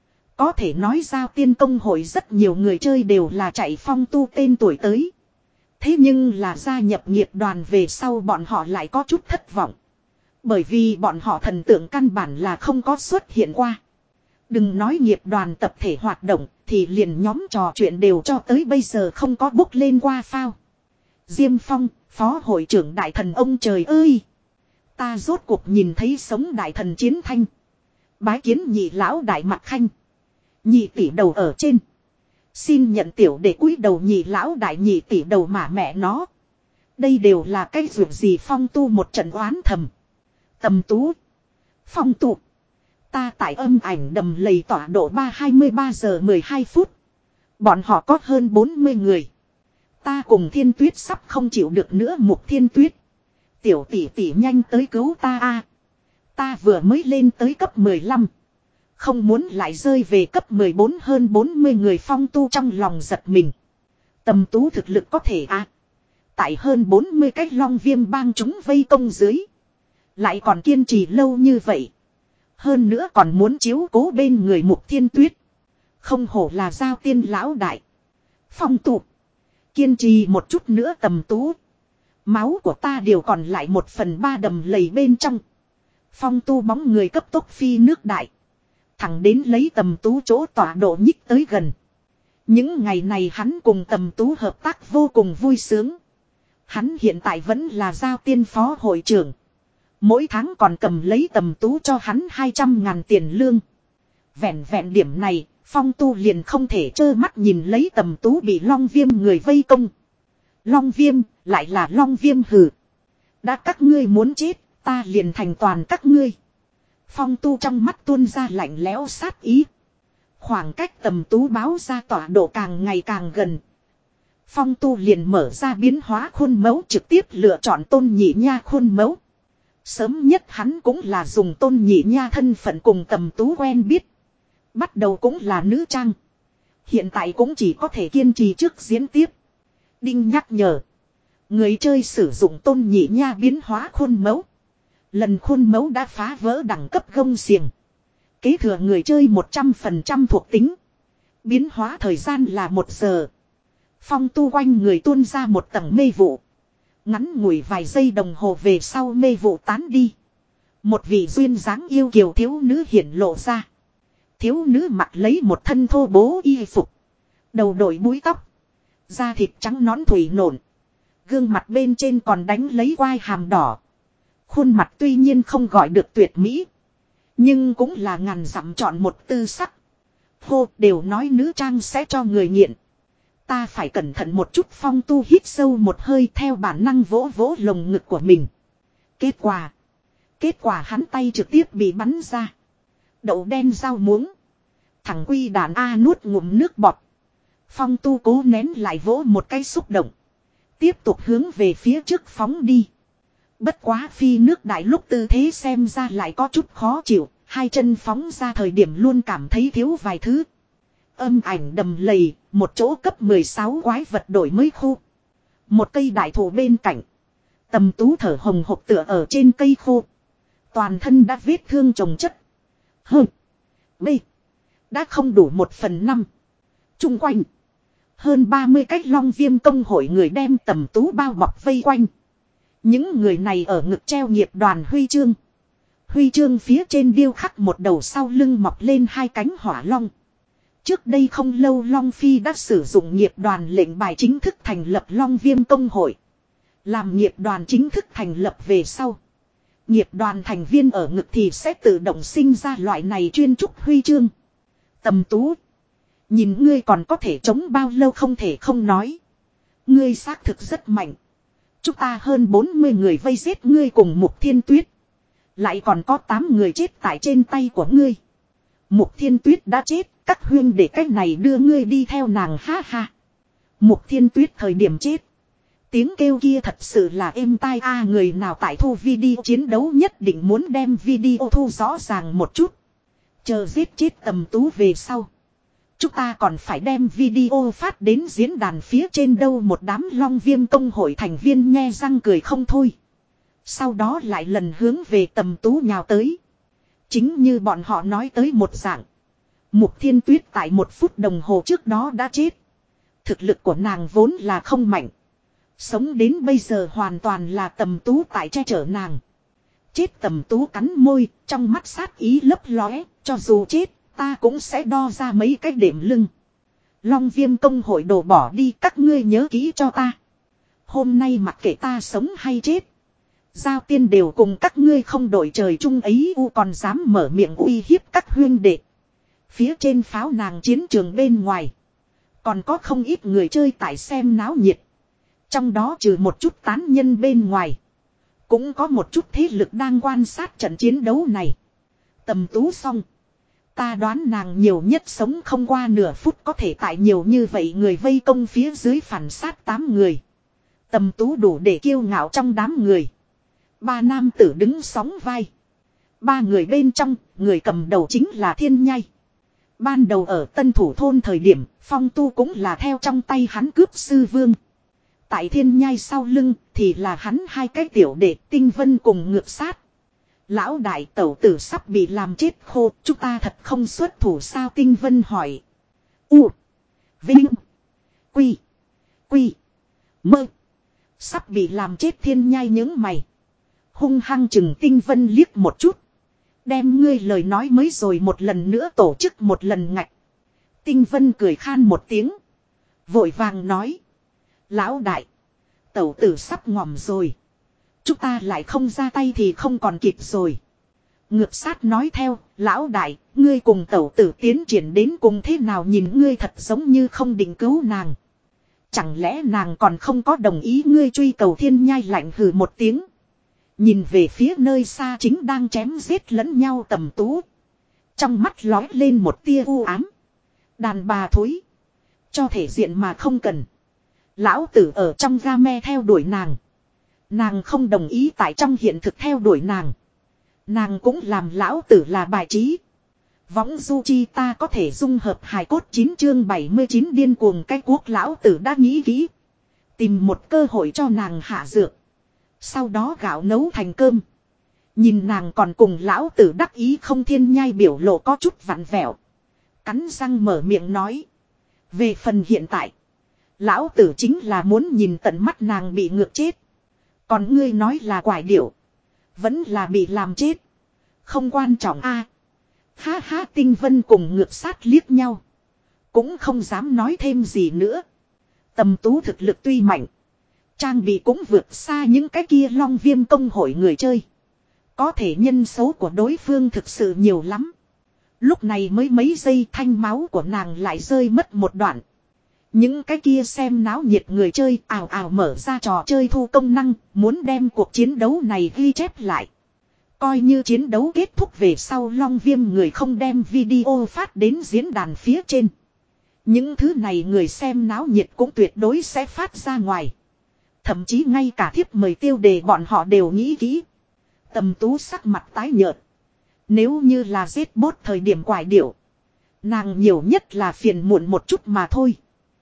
Có thể nói Giao Tiên công hội rất nhiều người chơi đều là chạy Phong Tu tên tuổi tới. Thế nhưng là gia nhập nghiệp đoàn về sau bọn họ lại có chút thất vọng. Bởi vì bọn họ thần tượng căn bản là không có xuất hiện qua. Đừng nói nghiệp đoàn tập thể hoạt động thì liền nhóm trò chuyện đều cho tới bây giờ không có bốc lên qua phao. Diêm Phong, phó hội trưởng đại thần ông trời ơi! Ta rốt cuộc nhìn thấy sống đại thần chiến thanh. Bái kiến nhị lão đại mặt khanh. Nhị tỷ đầu ở trên. Xin nhận tiểu để cúi đầu nhị lão đại nhị tỷ đầu mà mẹ nó. Đây đều là cái ruột gì Phong Tu một trận oán thầm. Tầm Tú. Phong Tu. Ta tại âm ảnh đầm lầy tọa độ ba hai mươi ba giờ mười hai phút. Bọn họ có hơn bốn mươi người. Ta cùng Thiên Tuyết sắp không chịu được nữa Mục Thiên Tuyết. Tiểu tỷ tỷ nhanh tới cứu ta a. Ta vừa mới lên tới cấp mười lăm. Không muốn lại rơi về cấp mười bốn hơn bốn mươi người Phong Tu trong lòng giật mình. Tầm Tú thực lực có thể a. Tại hơn bốn mươi cái Long Viêm bang chúng vây công dưới. Lại còn kiên trì lâu như vậy. Hơn nữa còn muốn chiếu cố bên người Mục Thiên Tuyết. Không hổ là Giao Tiên lão đại. Phong Tu. Kiên trì một chút nữa Tầm Tú. Máu của ta đều còn lại một phần ba đầm lầy bên trong. Phong Tu bóng người cấp tốc phi nước đại. Thẳng đến lấy Tầm Tú chỗ tọa độ nhích tới gần. Những ngày này hắn cùng Tầm Tú hợp tác vô cùng vui sướng. Hắn hiện tại vẫn là Giao Tiên phó hội trưởng. Mỗi tháng còn cầm lấy Tầm Tú cho hắn hai trăm ngàn tiền lương. Vẹn vẹn điểm này, Phong Tu liền không thể trơ mắt nhìn lấy Tầm Tú bị Long Viêm người vây công. Long Viêm, lại là Long Viêm hừ. Đã các ngươi muốn chết, ta liền thành toàn các ngươi. Phong Tu trong mắt tuôn ra lạnh lẽo sát ý. Khoảng cách Tầm Tú báo ra tọa độ càng ngày càng gần. Phong Tu liền mở ra biến hóa khuôn mẫu trực tiếp lựa chọn Tôn Nhị Nha khuôn mẫu. Sớm nhất hắn cũng là dùng Tôn Nhị Nha thân phận cùng Tầm Tú quen biết. Bắt đầu cũng là nữ trang. Hiện tại cũng chỉ có thể kiên trì trước diễn tiếp. Đinh nhắc nhở. Người chơi sử dụng Tôn Nhị Nha biến hóa khuôn mẫu. Lần khuôn mẫu đã phá vỡ đẳng cấp gông xiềng. Kế thừa người chơi một trăm phần trăm thuộc tính. Biến hóa thời gian là một giờ. Phong Tu quanh người tuôn ra một tầng mê vụ. Ngắn ngủi vài giây đồng hồ về sau mê vụ tán đi. Một vị duyên dáng yêu kiều thiếu nữ hiển lộ ra. Thiếu nữ mặc lấy một thân thô bố y phục. Đầu đội búi tóc. Da thịt trắng nõn thủy nổn. Gương mặt bên trên còn đánh lấy quai hàm đỏ. Khuôn mặt tuy nhiên không gọi được tuyệt mỹ. Nhưng cũng là ngàn dặm chọn một tư sắc. Hô đều nói nữ trang sẽ cho người nghiện. Ta phải cẩn thận một chút. Phong Tu hít sâu một hơi theo bản năng vỗ vỗ lồng ngực của mình. Kết quả. Kết quả hắn tay trực tiếp bị bắn ra. Đậu đen rau muống. Thằng quy đàn A nuốt ngụm nước bọt. Phong Tu cố nén lại vỗ một cái xúc động. Tiếp tục hướng về phía trước phóng đi. Bất quá phi nước đại lúc tư thế xem ra lại có chút khó chịu. Hai chân phóng ra thời điểm luôn cảm thấy thiếu vài thứ. Âm ảnh đầm lầy, một chỗ cấp mười sáu quái vật đổi mới khu. Một cây đại thụ bên cạnh. Tầm Tú thở hồng hộc tựa ở trên cây khô. Toàn thân đã vết thương chồng chất. Hơ. B. Đã không đủ một phần năm. Trung quanh. Hơn ba mươi cách Long Viêm công hội người đem Tầm Tú bao bọc vây quanh. Những người này ở ngực treo nghiệp đoàn huy chương. Huy chương phía trên điêu khắc một đầu sau lưng mọc lên hai cánh hỏa long. Trước đây không lâu Long Phi đã sử dụng nghiệp đoàn lệnh bài chính thức thành lập Long Viêm Công hội. Làm nghiệp đoàn chính thức thành lập về sau. Nghiệp đoàn thành viên ở ngực thì sẽ tự động sinh ra loại này chuyên trúc huy chương. Tầm Tú. Nhìn ngươi còn có thể chống bao lâu không thể không nói. Ngươi xác thực rất mạnh. Chúng ta hơn bốn mươi người vây giết ngươi cùng Mục Thiên Tuyết. Lại còn có tám người chết tại trên tay của ngươi. Mục Thiên Tuyết đã chết, các huyên để cách này đưa ngươi đi theo nàng ha ha. Mục Thiên Tuyết thời điểm chết. Tiếng kêu kia thật sự là êm tai a, người nào tại thu video chiến đấu nhất định muốn đem video thu rõ ràng một chút. Chờ giết chết Tầm Tú về sau. Chúng ta còn phải đem video phát đến diễn đàn phía trên đâu, một đám Long Viêm Công hội thành viên nhe răng cười không thôi. Sau đó lại lần hướng về Tầm Tú nhào tới. Chính như bọn họ nói tới một dạng. Mục Thiên Tuyết tại một phút đồng hồ trước đó đã chết. Thực lực của nàng vốn là không mạnh. Sống đến bây giờ hoàn toàn là Tầm Tú tại che chở nàng. Chết Tầm Tú cắn môi, trong mắt sát ý lấp lóe, cho dù chết, ta cũng sẽ đo ra mấy cái điểm lưng. Long Viêm Công hội đổ bỏ đi, các ngươi nhớ kỹ cho ta. Hôm nay mặc kệ ta sống hay chết. Giao Tiên đều cùng các ngươi không đổi trời chung ấy u, còn dám mở miệng uy hiếp các huyên đệ. Phía trên pháo nàng chiến trường bên ngoài. Còn có không ít người chơi tại xem náo nhiệt. Trong đó trừ một chút tán nhân bên ngoài. Cũng có một chút thế lực đang quan sát trận chiến đấu này. Tầm Tú xong. Ta đoán nàng nhiều nhất sống không qua nửa phút, có thể tại nhiều như vậy người vây công phía dưới phản sát tám người. Tầm Tú đủ để kiêu ngạo trong đám người. Ba nam tử đứng sóng vai. Ba người bên trong, người cầm đầu chính là Thiên Nhai. Ban đầu ở Tân Thủ Thôn thời điểm, Phong Tu cũng là theo trong tay hắn cướp sư vương. Tại Thiên Nhai sau lưng, thì là hắn hai cái tiểu đệ Tinh Vân cùng Ngược Sát. Lão đại tẩu tử sắp bị làm chết khô, chúng ta thật không xuất thủ sao? Tinh Vân hỏi. U. Vinh. Quy. Quy. Mơ. Sắp bị làm chết Thiên Nhai những mày. Hung hăng chừng Tinh Vân liếc một chút. Đem ngươi lời nói mới rồi một lần nữa tổ chức một lần ngạch. Tinh Vân cười khan một tiếng. Vội vàng nói. Lão đại. Tẩu tử sắp ngỏm rồi. Chúng ta lại không ra tay thì không còn kịp rồi. Ngược Sát nói theo. Lão đại. Ngươi cùng tẩu tử tiến triển đến cùng thế nào, nhìn ngươi thật giống như không định cứu nàng. Chẳng lẽ nàng còn không có đồng ý ngươi truy cầu? Thiên Nhai lạnh hừ một tiếng. Nhìn về phía nơi xa chính đang chém giết lẫn nhau Tầm Tú. Trong mắt lói lên một tia u ám. Đàn bà thối. Cho thể diện mà không cần. Lão tử ở trong game theo đuổi nàng. Nàng không đồng ý tại trong hiện thực theo đuổi nàng. Nàng cũng làm lão tử là bài trí. Võng du chi ta có thể dung hợp hài cốt chín chương bảy mươi chín điên cuồng cái quốc. Lão tử đã nghĩ kỹ. Tìm một cơ hội cho nàng hạ dược. Sau đó gạo nấu thành cơm. Nhìn nàng còn cùng lão tử đắc ý không? Thiên Nhai biểu lộ có chút vặn vẹo. Cắn răng mở miệng nói. Về phần hiện tại. Lão tử chính là muốn nhìn tận mắt nàng bị ngược chết. Còn ngươi nói là quải điểu. Vẫn là bị làm chết. Không quan trọng a. Ha ha. Tinh Vân cùng Ngược Sát liếc nhau. Cũng không dám nói thêm gì nữa. Tầm Tú thực lực tuy mạnh. Trang bị cũng vượt xa những cái kia Long Viêm Công hội người chơi. Có thể nhân số của đối phương thực sự nhiều lắm. Lúc này mới mấy giây thanh máu của nàng lại rơi mất một đoạn. Những cái kia xem náo nhiệt người chơi ào ào mở ra trò chơi thu công năng, muốn đem cuộc chiến đấu này ghi chép lại. Coi như chiến đấu kết thúc về sau Long Viêm người không đem video phát đến diễn đàn phía trên. Những thứ này người xem náo nhiệt cũng tuyệt đối sẽ phát ra ngoài. Thậm chí ngay cả thiếp mời tiêu đề bọn họ đều nghĩ kỹ. Tầm Tú sắc mặt tái nhợt. Nếu như là giết bốt thời điểm quải điểu, nàng nhiều nhất là phiền muộn một chút mà thôi.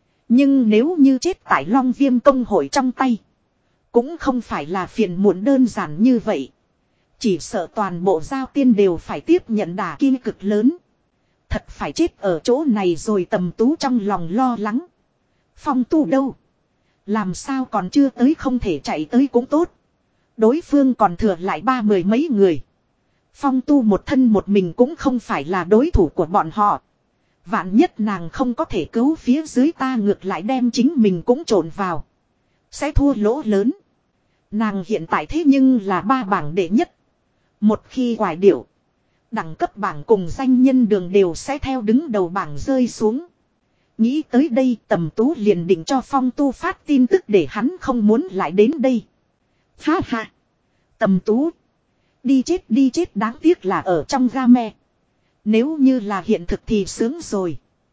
Nhưng nếu như chết tại Long Viêm Công hội trong tay, cũng không phải là phiền muộn đơn giản như vậy. Chỉ sợ toàn bộ Giao Tiên đều phải tiếp nhận đả kích cực lớn. Thật phải chết ở chỗ này rồi. Tầm Tú trong lòng lo lắng. Phong Tu đâu? Làm sao còn chưa tới? Không thể chạy tới cũng tốt. Đối phương còn thừa lại ba mười mấy người. Phong tu một thân một mình cũng không phải là đối thủ của bọn họ. Vạn nhất nàng không có thể cứu phía dưới ta ngược lại đem chính mình cũng trộn vào. Sẽ thua lỗ lớn. Nàng hiện tại thế nhưng là ba bảng đệ nhất. Một khi quải điệu. Đẳng cấp bảng cùng danh nhân đường đều sẽ theo đứng đầu bảng rơi xuống. Nghĩ tới đây Tầm Tú liền định cho Phong Tu phát tin tức để hắn không muốn lại đến đây. Ha ha. Tầm Tú. Đi chết đi chết đáng tiếc là ở trong game. Nếu như là hiện thực thì sướng rồi.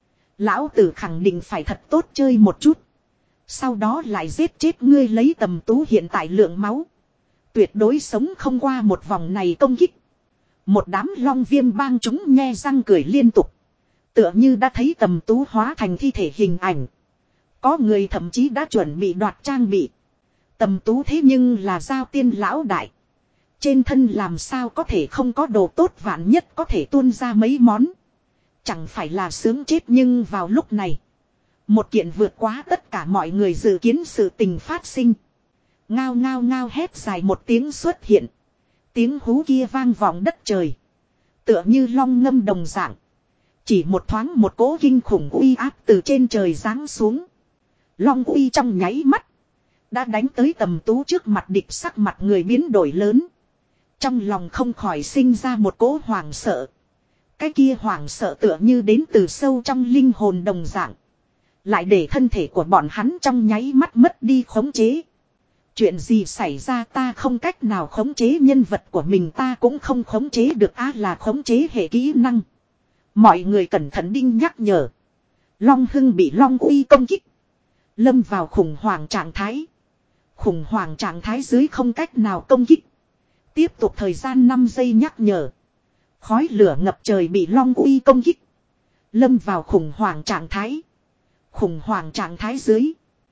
Lão tử khẳng định phải thật tốt chơi một chút. Sau đó lại giết chết ngươi lấy Tầm Tú hiện tại lượng máu. Tuyệt đối sống không qua một vòng này công kích. Một đám long viêm bang chúng nhe răng cười liên tục. Tựa như đã thấy Tầm Tú hóa thành thi thể hình ảnh. Có người thậm chí đã chuẩn bị đoạt trang bị. Tầm Tú thế nhưng là giao tiên lão đại. Trên thân làm sao có thể không có đồ tốt vạn nhất có thể tuôn ra mấy món. Chẳng phải là sướng chết nhưng vào lúc này. Một kiện vượt quá tất cả mọi người dự kiến sự tình phát sinh. Ngao ngao ngao hét dài một tiếng xuất hiện. Tiếng hú kia vang vọng đất trời. Tựa như long ngâm đồng dạng. Chỉ một thoáng một cỗ kinh khủng uy áp từ trên trời giáng xuống. Long uy trong nháy mắt. Đã đánh tới Tầm Tú trước mặt địch sắc mặt người biến đổi lớn. Trong lòng không khỏi sinh ra một cỗ hoảng sợ. Cái kia hoảng sợ tựa như đến từ sâu trong linh hồn đồng dạng. Lại để thân thể của bọn hắn trong nháy mắt mất đi khống chế. Chuyện gì xảy ra ta không cách nào khống chế nhân vật của mình ta cũng không khống chế được á là khống chế hệ kỹ năng. Mọi người cẩn thận đinh nhắc nhở. Long Hưng bị Long uy công kích. Lâm vào khủng hoảng trạng thái. Khủng hoảng trạng thái dưới không cách nào công kích. Tiếp tục thời gian năm giây nhắc nhở. Khói lửa ngập trời bị Long uy công kích. Lâm vào khủng hoảng trạng thái. Khủng hoảng trạng thái dưới.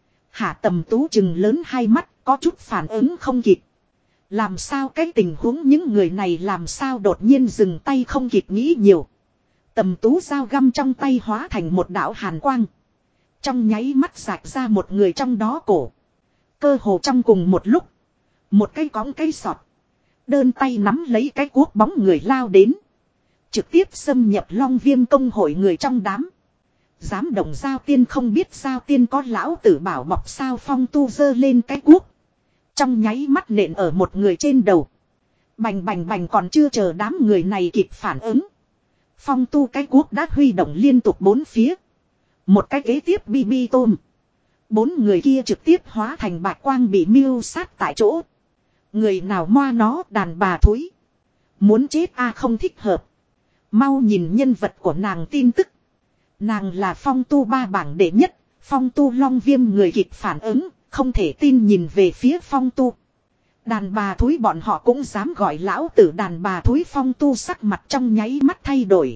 Hạ Tầm Tú chừng lớn hai mắt có chút phản ứng không kịp. Làm sao cái tình huống những người này làm sao đột nhiên dừng tay không kịp nghĩ nhiều. Tầm Tú dao găm trong tay hóa thành một đạo hàn quang. Trong nháy mắt rạch ra một người trong đó cổ. Cơ hồ trong cùng một lúc. Một cái cõng cái sọt. Đơn tay nắm lấy cái cuốc bóng người lao đến. Trực tiếp xâm nhập Long Viêm công hội người trong đám. Dám động giao tiên không biết giao tiên có lão tử bảo bọc sao Phong Tu giơ lên cái cuốc. Trong nháy mắt nện ở một người trên đầu. Bành bành bành còn chưa chờ đám người này kịp phản ứng. Phong Tu cái cuốc đã huy động liên tục bốn phía. Một cái kế tiếp bi bi tôm. Bốn người kia trực tiếp hóa thành bạch quang bị mưu sát tại chỗ. Người nào moa nó đàn bà thúi. Muốn chết a không thích hợp. Mau nhìn nhân vật của nàng tin tức. Nàng là Phong Tu ba bảng đệ nhất. Phong Tu Long Viêm người kịp phản ứng. Không thể tin nhìn về phía Phong Tu. Đàn bà thúi bọn họ cũng dám gọi lão tử đàn bà thúi. Phong Tu sắc mặt trong nháy mắt thay đổi.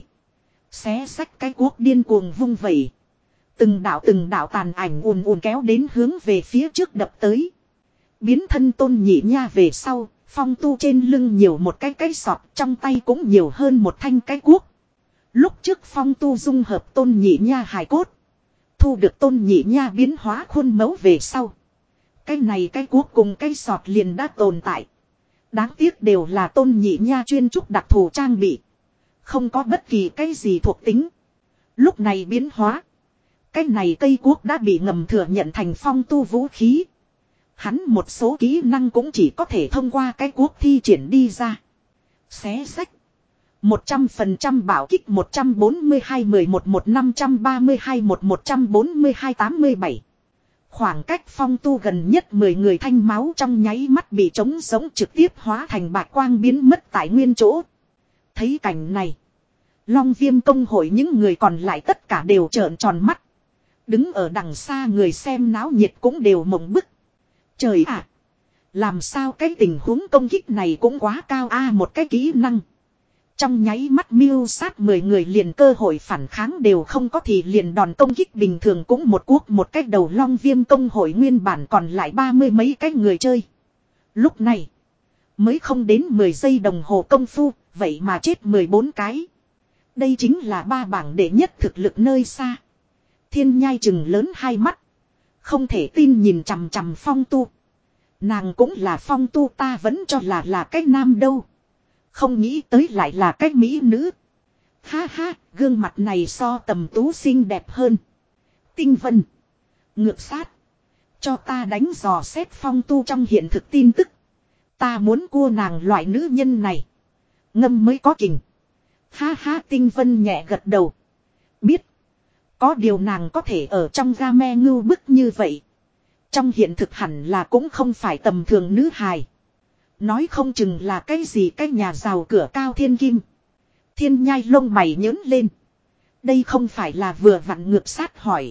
Xé xách cái cuốc điên cuồng vung vẩy. Từng đạo từng đạo tàn ảnh ùn ùn kéo đến hướng về phía trước đập tới. Biến thân Tôn Nhị Nha về sau, Phong Tu trên lưng nhiều một cái cái sọt, trong tay cũng nhiều hơn một thanh cái cuốc. Lúc trước Phong Tu dung hợp Tôn Nhị Nha hài cốt. Thu được Tôn Nhị Nha biến hóa khuôn mẫu về sau. Cái này cái cuốc cùng cái sọt liền đã tồn tại. Đáng tiếc đều là Tôn Nhị Nha chuyên trúc đặc thù trang bị. Không có bất kỳ cái gì thuộc tính. Lúc này biến hóa. Cái này cây cuốc đã bị ngầm thừa nhận thành Phong Tu vũ khí. Hắn một số kỹ năng cũng chỉ có thể thông qua cái cuốc thi triển đi ra. Xé sách. một trăm phần trăm bảo kích một trăm bốn mươi hai mười một một năm trăm ba mươi hai một một trăm bốn mươi hai tám mươi bảy. Khoảng cách Phong Tu gần nhất mười người thanh máu trong nháy mắt bị trống sống trực tiếp hóa thành bạch quang biến mất tại nguyên chỗ. Thấy cảnh này. Long Viêm công hội những người còn lại tất cả đều trợn tròn mắt. Đứng ở đằng xa người xem náo nhiệt cũng đều mộng bức. Trời ạ! Làm sao cái tình huống công kích này cũng quá cao a một cái kỹ năng. Trong nháy mắt mưu sát mười người liền cơ hội phản kháng đều không có thì liền đòn công kích bình thường cũng một cuốc một cái đầu Long Viêm công hội nguyên bản còn lại ba mươi mấy cái người chơi. Lúc này mới không đến mười giây đồng hồ công phu, vậy mà chết mười bốn cái. Đây chính là ba bảng đệ nhất thực lực nơi xa. Thiên Nhai chừng lớn hai mắt. Không thể tin nhìn chằm chằm Phong Tu. Nàng cũng là Phong Tu ta vẫn cho là là cái nam đâu. Không nghĩ tới lại là cái mỹ nữ. Ha ha, gương mặt này so Tầm Tú xinh đẹp hơn. Tinh Vân. Ngược sát. Cho ta đánh dò xét Phong Tu trong hiện thực tin tức. Ta muốn cua nàng loại nữ nhân này. Ngâm mới có kình. Ha ha, Tinh Vân nhẹ gật đầu. Biết. Có điều nàng có thể ở trong game ngưu bức như vậy. Trong hiện thực hẳn là cũng không phải tầm thường nữ hài. Nói không chừng là cái gì cái nhà giàu cửa cao thiên kim. Thiên Nhai lông mày nhớn lên. Đây không phải là vừa vặn ngược sát hỏi.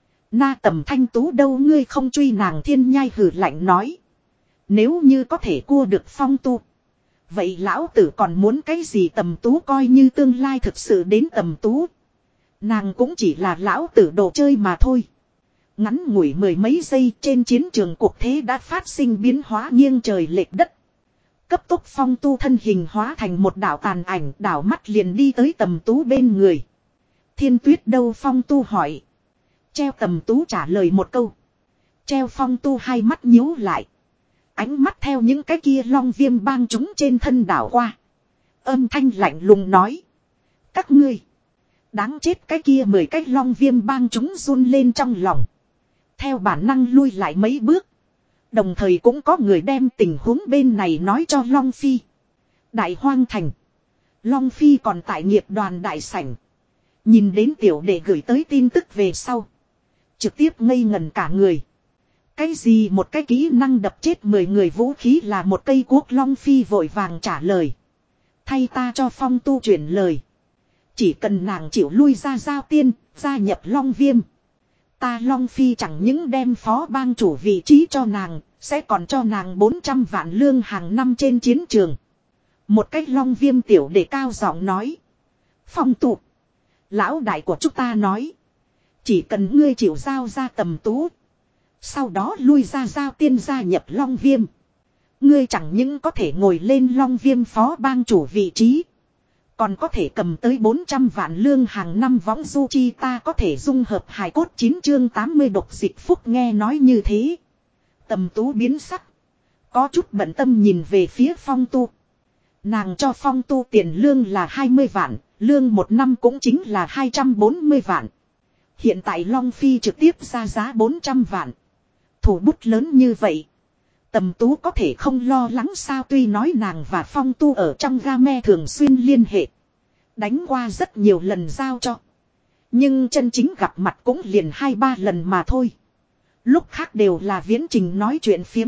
Na Tầm Thanh Tú đâu, ngươi không truy nàng? Thiên Nhai hừ lạnh nói. Nếu như có thể cua được Phong Tu. Vậy lão tử còn muốn cái gì? Tầm Tú coi như tương lai thực sự đến Tầm Tú. Nàng cũng chỉ là lão tử đồ chơi mà thôi. Ngắn ngủi mười mấy giây, trên chiến trường cuộc thế đã phát sinh biến hóa nghiêng trời lệch đất. Cấp tốc Phong Tu thân hình hóa thành một đạo tàn ảnh, đảo mắt liền đi tới Tầm Tú bên người. Thiên Tuyết đâu? Phong Tu hỏi. Treo. Tầm Tú trả lời một câu. Treo. Phong Tu hai mắt nhíu lại. Ánh mắt theo những cái kia long viêm bang chúng trên thân đảo qua. Âm thanh lạnh lùng nói. Các ngươi. Đáng chết, cái kia mười cái long viêm bang chúng run lên trong lòng. Theo bản năng lui lại mấy bước. Đồng thời cũng có người đem tình huống bên này nói cho Long Phi. Đại Hoang Thành. Long Phi còn tại nghiệp đoàn đại sảnh. Nhìn đến tiểu đệ gửi tới tin tức về sau. Trực tiếp ngây ngẩn cả người. Cái gì một cái kỹ năng đập chết mười người, vũ khí là một cây cuốc? Long Phi vội vàng trả lời. Thay ta cho Phong Tu chuyển lời. Chỉ cần nàng chịu lui ra Giao Tiên, gia nhập Long Viêm. Ta Long Phi chẳng những đem phó bang chủ vị trí cho nàng, sẽ còn cho nàng bốn trăm vạn lương hàng năm trên chiến trường. Một cách Long Viêm tiểu đệ cao giọng nói. Phong Tu. Lão đại của chúng ta nói. Chỉ cần ngươi chịu giao ra Tầm Tú. Sau đó lui ra Giao Tiên gia nhập Long Viêm. Ngươi chẳng những có thể ngồi lên Long Viêm phó bang chủ vị trí. Còn có thể cầm tới bốn trăm vạn lương hàng năm. Võng du chi ta có thể dung hợp hài cốt. Chín chương tám mươi độc dịch phúc. Nghe nói như thế. Tầm Tú biến sắc. Có chút bận tâm nhìn về phía Phong Tu. Nàng cho Phong Tu tiền lương là hai mươi vạn. Lương một năm cũng chính là hai trăm bốn mươi vạn. Hiện tại Long Phi trực tiếp ra giá bốn trăm vạn. Thủ bút lớn như vậy. Tầm Tú có thể không lo lắng sao? Tuy nói nàng và Phong Tu ở trong game thường xuyên liên hệ. Đánh qua rất nhiều lần giao cho. Nhưng chân chính gặp mặt cũng liền hai ba lần mà thôi. Lúc khác đều là viễn trình nói chuyện phiếm.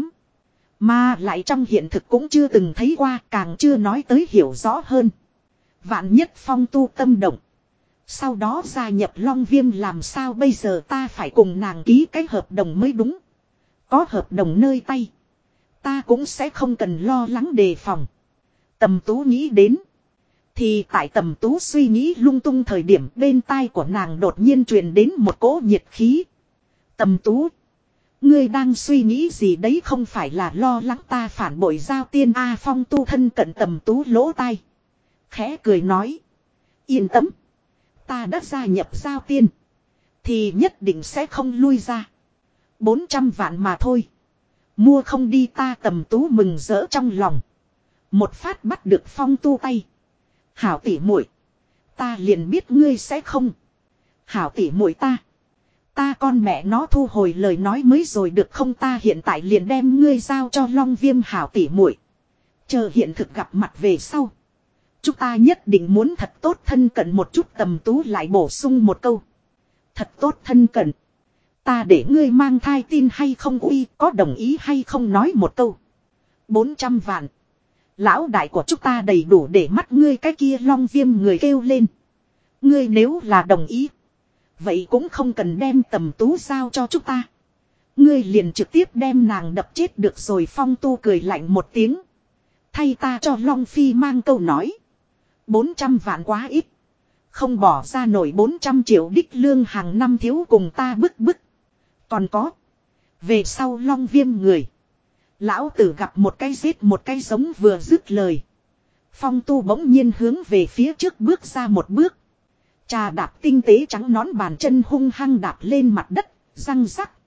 Mà lại trong hiện thực cũng chưa từng thấy qua, càng chưa nói tới hiểu rõ hơn. Vạn nhất Phong Tu tâm động. Sau đó gia nhập Long Viêm làm sao bây giờ? Ta phải cùng nàng ký cái hợp đồng mới đúng. Có hợp đồng nơi tay. Ta cũng sẽ không cần lo lắng đề phòng. Tầm Tú nghĩ đến. Thì tại Tầm Tú suy nghĩ lung tung thời điểm, bên tai của nàng đột nhiên truyền đến một cỗ nhiệt khí. Tầm Tú. Ngươi đang suy nghĩ gì đấy? Không phải là lo lắng ta phản bội Giao Tiên a? Phong Tu thân cận Tầm Tú lỗ tai. Khẽ cười nói. Yên tâm. Ta đã gia nhập Giao Tiên. Thì nhất định sẽ không lui ra. bốn trăm vạn mà thôi. Mua không đi ta. Tầm Tú mừng rỡ trong lòng. Một phát bắt được Phong Tu tay. Hảo tỷ muội, ta liền biết ngươi sẽ không. Hảo tỷ muội ta. Ta con mẹ nó thu hồi lời nói mới rồi được không? Ta hiện tại liền đem ngươi giao cho Long Viêm. Hảo tỷ muội. Chờ hiện thực gặp mặt về sau. Chúng ta nhất định muốn thật tốt thân cận một chút. Tầm Tú lại bổ sung một câu. Thật tốt thân cận. Ta để ngươi mang thai tin hay không? Uy, có đồng ý hay không? Nói một câu. bốn trăm vạn. Lão đại của chúng ta đầy đủ để mắt ngươi. Cái kia Long Viêm người kêu lên. Ngươi nếu là đồng ý. Vậy cũng không cần đem Tầm Tú giao cho chúng ta. Ngươi liền trực tiếp đem nàng đập chết được rồi. Phong Tu cười lạnh một tiếng. Thay ta cho Long Phi mang câu nói. bốn trăm vạn quá ít. Không bỏ ra nổi bốn trăm triệu đích lương hàng năm, thiếu cùng ta bức bức. Còn có. Về sau Long Viêm người. Lão tử gặp một cái giết một cái giống. Vừa dứt lời. Phong Tu bỗng nhiên hướng về phía trước bước ra một bước. Trà đạp tinh tế trắng nón bàn chân hung hăng đạp lên mặt đất. Răng rắc.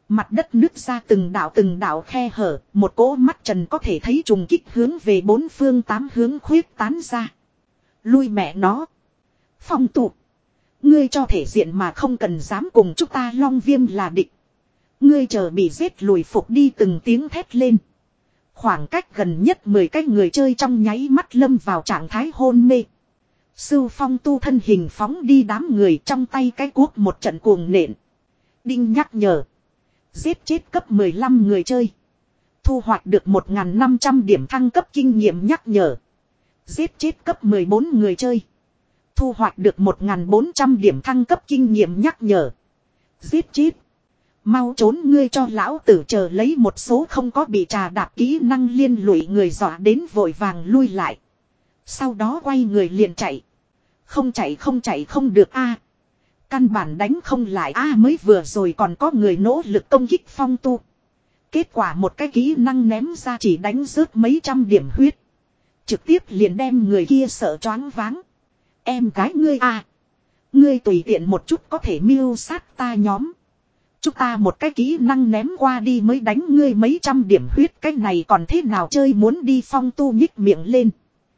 Mặt đất nứt ra từng đạo từng đạo khe hở, một cỗ mắt trần có thể thấy trùng kích hướng về bốn phương tám hướng khuyết tán ra. Lui mẹ nó. Phong tụ. Ngươi cho thể diện mà không cần dám cùng chúng ta Long Viêm là địch. Ngươi chờ bị giết lùi phục đi từng tiếng thét lên. Khoảng cách gần nhất mười cái người chơi trong nháy mắt lâm vào trạng thái hôn mê. Sưu Phong tu thân hình phóng đi đám người trong tay cái cuốc một trận cuồng nện. Đinh nhắc nhở. Giết chết cấp mười lăm người chơi. Thu hoạch được một nghìn năm trăm điểm thăng cấp kinh nghiệm nhắc nhở. Giết chết cấp mười bốn người chơi. Thu hoạch được một nghìn bốn trăm điểm thăng cấp kinh nghiệm nhắc nhở. Giết chết. Mau trốn ngươi cho lão tử chờ lấy một số không có bị trà đạp kỹ năng liên lụy người dọa đến vội vàng lui lại. Sau đó quay người liền chạy. Không chạy không chạy không được a. Căn bản đánh không lại a mới vừa rồi còn có người nỗ lực công kích Phong tu. Kết quả một cái kỹ năng ném ra chỉ đánh rớt mấy trăm điểm huyết. Trực tiếp liền đem người kia sợ choáng váng. Em gái ngươi a, ngươi tùy tiện một chút có thể mưu sát ta nhóm. Chúng ta một cái kỹ năng ném qua đi mới đánh ngươi mấy trăm điểm huyết. Cái này còn thế nào chơi muốn đi Phong tu nhích miệng lên.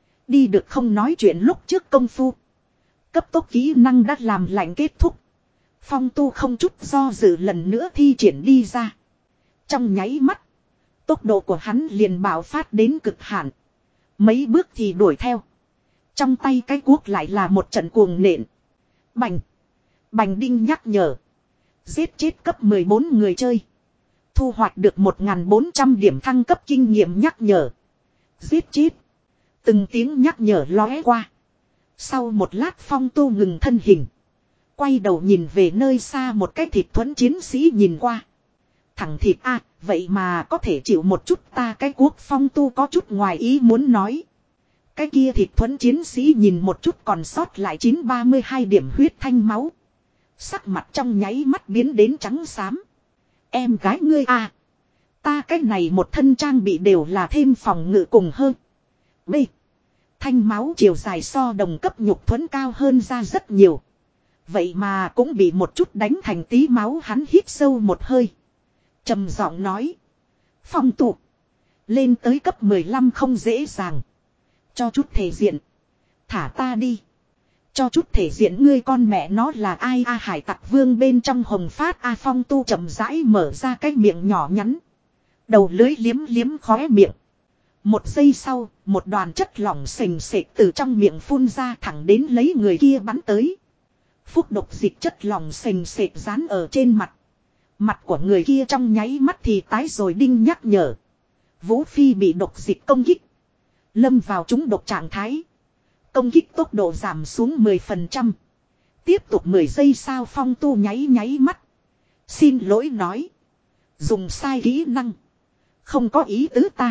Đi được không nói chuyện lúc trước công phu. Cấp tốc kỹ năng đã làm lạnh kết thúc. Phong tu không chút do dự lần nữa thi triển đi ra. Trong nháy mắt. Tốc độ của hắn liền bạo phát đến cực hạn. Mấy bước thì đuổi theo. Trong tay cái cuốc lại là một trận cuồng nện. Bành. Bành đinh nhắc nhở. Giết chết cấp mười bốn người chơi. Thu hoạch được một nghìn bốn trăm điểm thăng cấp kinh nghiệm nhắc nhở. Giết chết. Từng tiếng nhắc nhở lóe qua. Sau một lát Phong tu ngừng thân hình. Quay đầu nhìn về nơi xa một cái thịt thuẫn chiến sĩ nhìn qua. Thằng thịt a, vậy mà có thể chịu một chút ta cái cuốc. Phong tu có chút ngoài ý muốn nói. Cái kia thịt thuẫn chiến sĩ nhìn một chút còn sót lại chín trăm ba mươi hai điểm huyết thanh máu. Sắc mặt trong nháy mắt biến đến trắng xám. Em gái ngươi a, ta cái này một thân trang bị đều là thêm phòng ngự cùng hơn. B. Thanh máu chiều dài so đồng cấp nhục thuẫn cao hơn ra rất nhiều. Vậy mà cũng bị một chút đánh thành tí máu. Hắn hít sâu một hơi. Trầm giọng nói. Phong tụ. Lên tới cấp mười lăm không dễ dàng. Cho chút thể diện. Thả ta đi. Cho chút thể diện ngươi con mẹ nó là ai a. Hải tặc vương bên trong hồng phát a. Phong tu chậm rãi mở ra cái miệng nhỏ nhắn. Đầu lưới liếm liếm khóe miệng. Một giây sau, một đoàn chất lỏng sình sệt từ trong miệng phun ra thẳng đến lấy người kia bắn tới. Phúc độc dịch chất lỏng sình sệt dán ở trên mặt. Mặt của người kia trong nháy mắt thì tái rồi đinh nhắc nhở. Vũ Phi bị độc dịch công kích. Lâm vào trúng độc trạng thái. Công kích tốc độ giảm xuống mười phần trăm. Tiếp tục mười giây sau Phong tu nháy nháy mắt. Xin lỗi nói. Dùng sai kỹ năng. Không có ý tứ ta.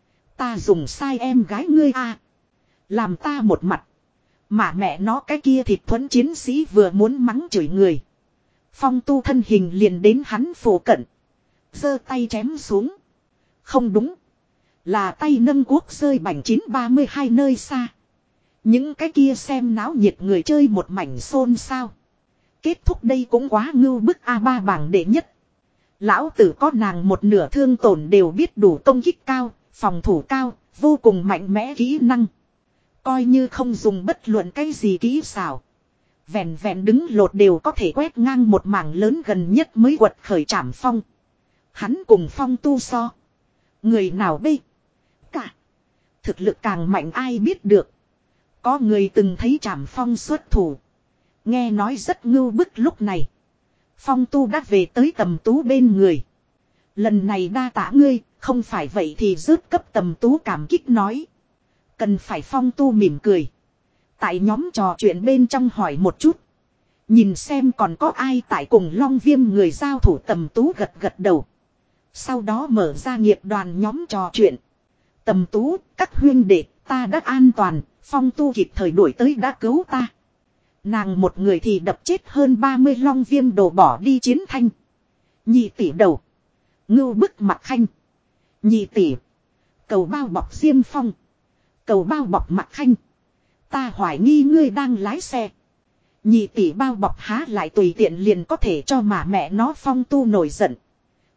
Ta dùng sai em gái ngươi a. Làm ta một mặt. Mà mẹ nó cái kia thịt thuẫn chiến sĩ vừa muốn mắng chửi người. Phong tu thân hình liền đến hắn phổ cận. Giơ tay chém xuống. Không đúng. Là tay nâng cuốc rơi bành chín ba mươi hai nơi xa. Những cái kia xem náo nhiệt người chơi một mảnh xôn xao. Kết thúc đây cũng quá ngưu bức a. Ba bảng đệ nhất. Lão tử có nàng một nửa thương tổn đều biết đủ công kích cao, phòng thủ cao, vô cùng mạnh mẽ kỹ năng. Coi như không dùng bất luận cái gì kỹ xảo. Vẹn vẹn đứng lột đều có thể quét ngang một mảng lớn gần nhất mới quật khởi Trảm Phong. Hắn cùng Phong tu so. Người nào bê? Cả. Thực lực càng mạnh ai biết được. Có người từng thấy Trảm Phong xuất thủ. Nghe nói rất ngưu bức lúc này. Phong tu đã về tới Tầm Tú bên người. Lần này đa tạ ngươi, không phải vậy thì rớt cấp Tầm Tú cảm kích nói. Cần phải Phong tu mỉm cười. Tại nhóm trò chuyện bên trong hỏi một chút. Nhìn xem còn có ai tại cùng Long Viêm người giao thủ. Tầm Tú gật gật đầu. Sau đó mở ra nghiệp đoàn nhóm trò chuyện. Tầm Tú, các huynh đệ, ta đã an toàn, Phong tu kịp thời đuổi tới đã cứu ta. Nàng một người thì đập chết hơn ba mươi Long Viêm đồ bỏ đi chiến thanh. Nhị tỷ đầu. Ngưu bức mặt khanh. Nhị tỷ. Cầu bao bọc Diêm Phong. Cầu bao bọc mặt khanh. Ta hoài nghi ngươi đang lái xe. Nhị tỷ bao bọc há lại tùy tiện liền có thể cho mà mẹ nó Phong tu nổi giận.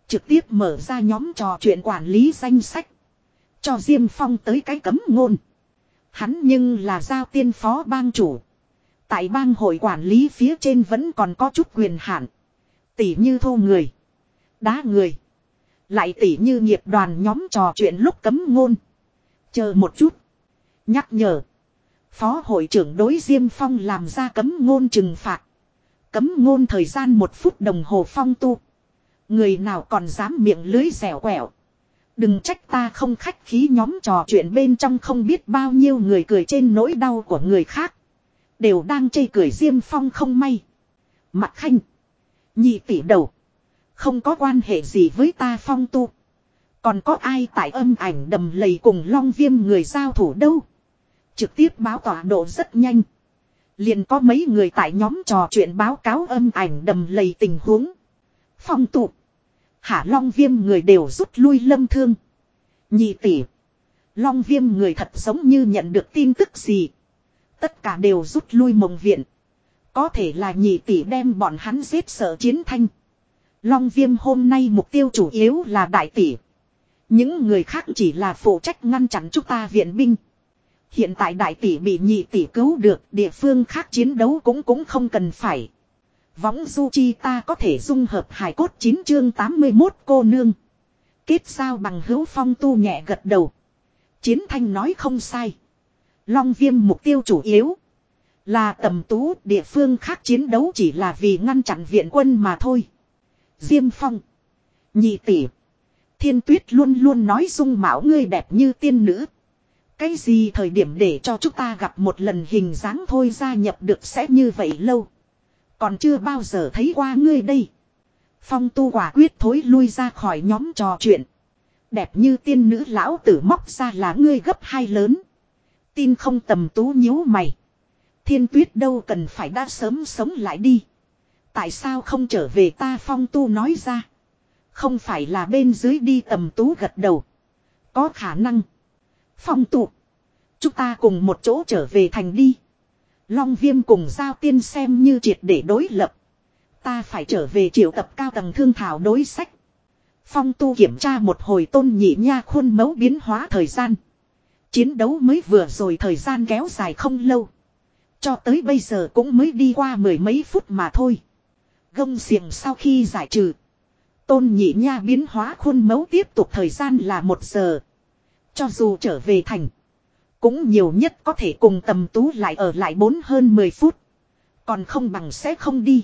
Trực tiếp mở ra nhóm trò chuyện quản lý danh sách. Cho Diêm Phong tới cái cấm ngôn. Hắn nhưng là giao tiên phó bang chủ. Tại bang hội quản lý phía trên vẫn còn có chút quyền hạn. Tỉ như thu người. Đá người. Lại tỉ như nghiệp đoàn nhóm trò chuyện lúc cấm ngôn. Chờ một chút. Nhắc nhở. Phó hội trưởng đối Diêm Phong làm ra cấm ngôn trừng phạt. Cấm ngôn thời gian một phút đồng hồ phong tu. Người nào còn dám miệng lưới dẻo quẹo. Đừng trách ta không khách khí, nhóm trò chuyện bên trong không biết bao nhiêu người cười trên nỗi đau của người khác. Đều đang chê cười Diêm Phong không may. Mặt Khanh. Nhị tỷ đầu. Không có quan hệ gì với ta Phong tu. Còn có ai tại âm ảnh đầm lầy cùng Long Viêm người giao thủ đâu. Trực tiếp báo tọa độ rất nhanh. Liền có mấy người tại nhóm trò chuyện báo cáo âm ảnh đầm lầy tình huống. Phong tu. Hả Long Viêm người đều rút lui lâm thương. Nhị tỷ. Long Viêm người thật giống như nhận được tin tức gì. Tất cả đều rút lui mộng viện. Có thể là nhị tỷ đem bọn hắn giết sợ chiến thanh. Long Viêm hôm nay mục tiêu chủ yếu là đại tỷ. Những người khác chỉ là phụ trách ngăn chặn chúng ta viện binh. Hiện tại đại tỷ bị nhị tỷ cứu được, địa phương khác chiến đấu cũng cũng không cần phải. Võng du chi ta có thể dung hợp hài cốt chín chương tám mươi mốt cô nương. Kết giao bằng hữu Phong tu nhẹ gật đầu. Chiến thanh nói không sai. Long Viêm mục tiêu chủ yếu là Tầm Tú, địa phương khác chiến đấu chỉ là vì ngăn chặn viện quân mà thôi. Diêm Phong. Nhị tỷ. Thiên Tuyết luôn luôn nói dung mạo ngươi đẹp như tiên nữ. Cái gì thời điểm để cho chúng ta gặp một lần hình dáng thôi, gia nhập được sẽ như vậy lâu. Còn chưa bao giờ thấy qua ngươi đây. Phong tu quả quyết thối lui ra khỏi nhóm trò chuyện. Đẹp như tiên nữ lão tử móc ra là ngươi gấp hai lớn. Tin không? Tầm Tú nhíu mày. Thiên Tuyết đâu cần phải đã sớm sống lại đi. Tại sao không trở về ta? Phong tu nói ra. Không phải là bên dưới đi. Tầm Tú gật đầu. Có khả năng. Phong tu. Chúng ta cùng một chỗ trở về thành đi. Long Viêm cùng Giao Tiên xem như triệt để đối lập. Ta phải trở về triệu tập cao tầng thương thảo đối sách. Phong tu kiểm tra một hồi Tôn Nhị Nha khuôn mẫu biến hóa thời gian. Chiến đấu mới vừa rồi thời gian kéo dài không lâu. Cho tới bây giờ cũng mới đi qua mười mấy phút mà thôi. Gông xiềng sau khi giải trừ. Tôn Nhị Nha biến hóa khuôn mẫu tiếp tục thời gian là một giờ. Cho dù trở về thành. Cũng nhiều nhất có thể cùng Tầm Tú lại ở lại bốn hơn mười phút. Còn không bằng sẽ không đi.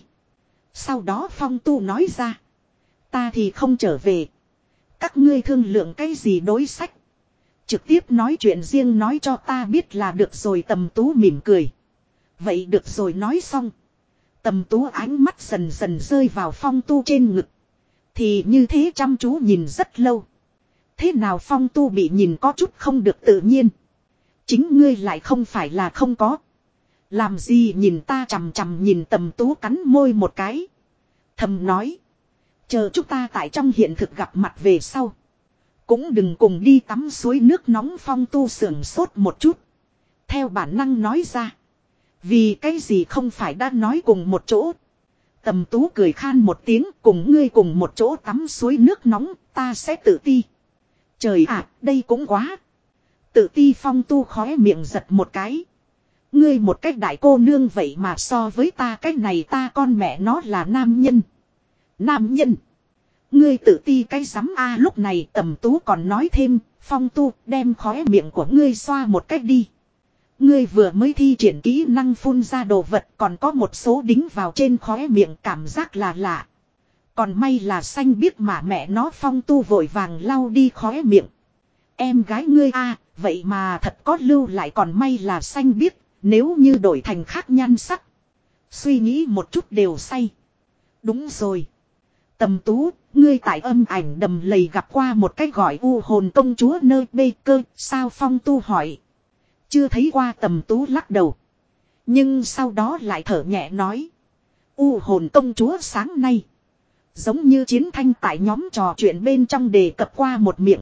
Sau đó Phong tu nói ra. Ta thì không trở về. Các ngươi thương lượng cái gì đối sách. Trực tiếp nói chuyện riêng nói cho ta biết là được rồi. Tầm Tú mỉm cười. Vậy được rồi, nói xong. Tầm Tú ánh mắt dần dần rơi vào Phong tu trên ngực. Thì như thế chăm chú nhìn rất lâu. Thế nào? Phong tu bị nhìn có chút không được tự nhiên. Chính ngươi lại không phải là không có. Làm gì nhìn ta chằm chằm nhìn? Tầm Tú cắn môi một cái. Thầm nói. Chờ chúng ta tại trong hiện thực gặp mặt về sau. Cũng đừng cùng đi tắm suối nước nóng. Phong tu sưởng sốt một chút. Theo bản năng nói ra. Vì cái gì không phải đã nói cùng một chỗ. Tầm Tú cười khan một tiếng. Cùng ngươi cùng một chỗ tắm suối nước nóng. Ta sẽ tự ti. Trời ạ, đây cũng quá. Tự ti? Phong tu khóe miệng giật một cái. Ngươi một cách đại cô nương vậy mà so với ta cách này, ta con mẹ nó là nam nhân. Nam nhân. Ngươi tự ti cái rắm a. Lúc này Tầm Tú còn nói thêm. Phong tu đem khóe miệng của ngươi xoa một cách đi. Ngươi vừa mới thi triển kỹ năng phun ra đồ vật, còn có một số đính vào trên khóe miệng, cảm giác là lạ. Còn may là xanh biếc mà mẹ nó. Phong tu vội vàng lau đi khóe miệng. Em gái ngươi a, vậy mà thật có lưu lại, còn may là xanh biếc, nếu như đổi thành khác nhan sắc. Suy nghĩ một chút đều say. Đúng rồi. Tầm Tú, ngươi tại âm ảnh đầm lầy gặp qua một cái gọi U Hồn công chúa nơi bê cơ, sao? Phong tu hỏi. Chưa thấy qua. Tầm Tú lắc đầu. Nhưng sau đó lại thở nhẹ nói. U Hồn công chúa sáng nay. Giống như Chiến Thanh tại nhóm trò chuyện bên trong đề cập qua một miệng.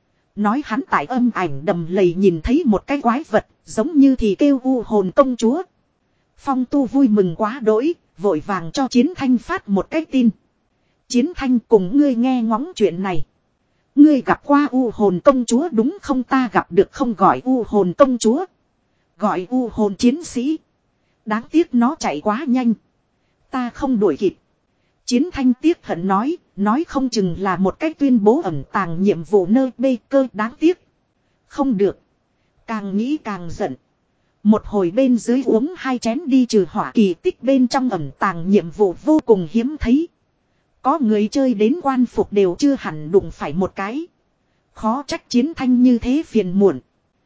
Nói hắn tại âm ảnh đầm lầy nhìn thấy một cái quái vật, giống như thì kêu U Hồn công chúa. Phong tu vui mừng quá đỗi, vội vàng cho Chiến Thanh phát một cái tin. Chiến Thanh cùng ngươi nghe ngóng chuyện này. Ngươi gặp qua U hồn công chúa đúng không, ta gặp được không gọi U hồn công chúa. Gọi U hồn chiến sĩ. Đáng tiếc nó chạy quá nhanh. Ta không đuổi kịp. Chiến Thanh tiếc hận nói, nói không chừng là một cách tuyên bố ẩn tàng nhiệm vụ nơi bê cơ đáng tiếc. Không được. Càng nghĩ càng giận. Một hồi bên dưới uống hai chén đi trừ hỏa, kỳ tích bên trong ẩn tàng nhiệm vụ vô cùng hiếm thấy. Có người chơi đến quan phục đều chưa hẳn đụng phải một cái. Khó trách Chiến Thanh như thế phiền muộn.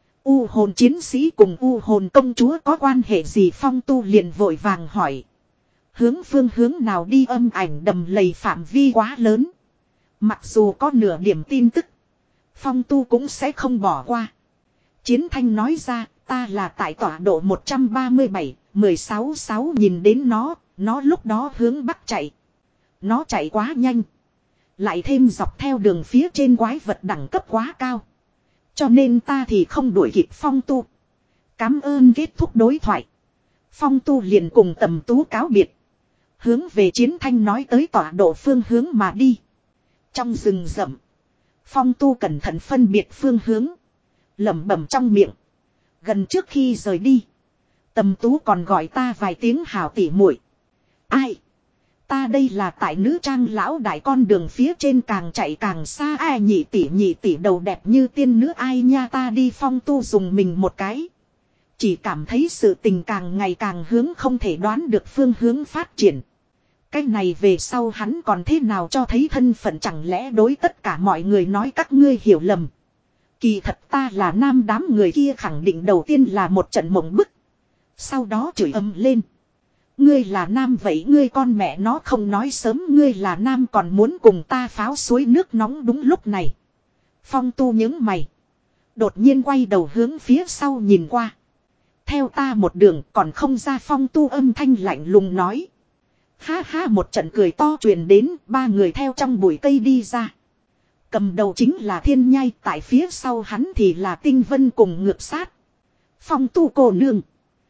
U hồn chiến sĩ cùng U hồn công chúa có quan hệ gì, Phong Tu liền vội vàng hỏi. Hướng phương hướng nào đi, âm ảnh đầm lầy phạm vi quá lớn. Mặc dù có nửa điểm tin tức, Phong Tu cũng sẽ không bỏ qua. Chiến Thanh nói ra, ta là tại tọa độ một trăm ba mươi bảy, mười sáu sáu nhìn đến nó, nó lúc đó hướng bắc chạy. Nó chạy quá nhanh. Lại thêm dọc theo đường phía trên quái vật đẳng cấp quá cao. Cho nên ta thì không đuổi kịp Phong Tu. Cám ơn. Kết thúc đối thoại. Phong Tu liền cùng Tầm Tú cáo biệt. Hướng về Chiến Thanh nói tới tọa độ phương hướng mà đi. Trong rừng rậm, Phong Tu cẩn thận phân biệt phương hướng. Lẩm bẩm trong miệng. Gần trước khi rời đi, Tầm Tú còn gọi ta vài tiếng hảo tỉ muội. Ai? Ta đây là tại nữ trang lão đại con đường phía trên càng chạy càng xa. Ai nhị tỷ nhị tỷ đầu đẹp như tiên nữ ai nha, ta đi. Phong Tu dùng mình một cái. Chỉ cảm thấy sự tình càng ngày càng hướng không thể đoán được phương hướng phát triển. Cái này về sau hắn còn thế nào cho thấy thân phận, chẳng lẽ đối tất cả mọi người nói các ngươi hiểu lầm. Kỳ thật ta là nam, đám người kia khẳng định đầu tiên là một trận mộng bức. Sau đó chửi ầm lên. Ngươi là nam vậy ngươi con mẹ nó không nói sớm, ngươi là nam còn muốn cùng ta pháo suối nước nóng. Đúng lúc này, Phong Tu nhướng mày, đột nhiên quay đầu hướng phía sau nhìn qua. Theo ta một đường còn không ra. Phong Tu âm thanh lạnh lùng nói. Ha ha, một trận cười to truyền đến, ba người theo trong bụi cây đi ra. Cầm đầu chính là Thiên Nhai, tại phía sau hắn thì là Tinh Vân cùng Ngược Sát. Phong Tu cô nương,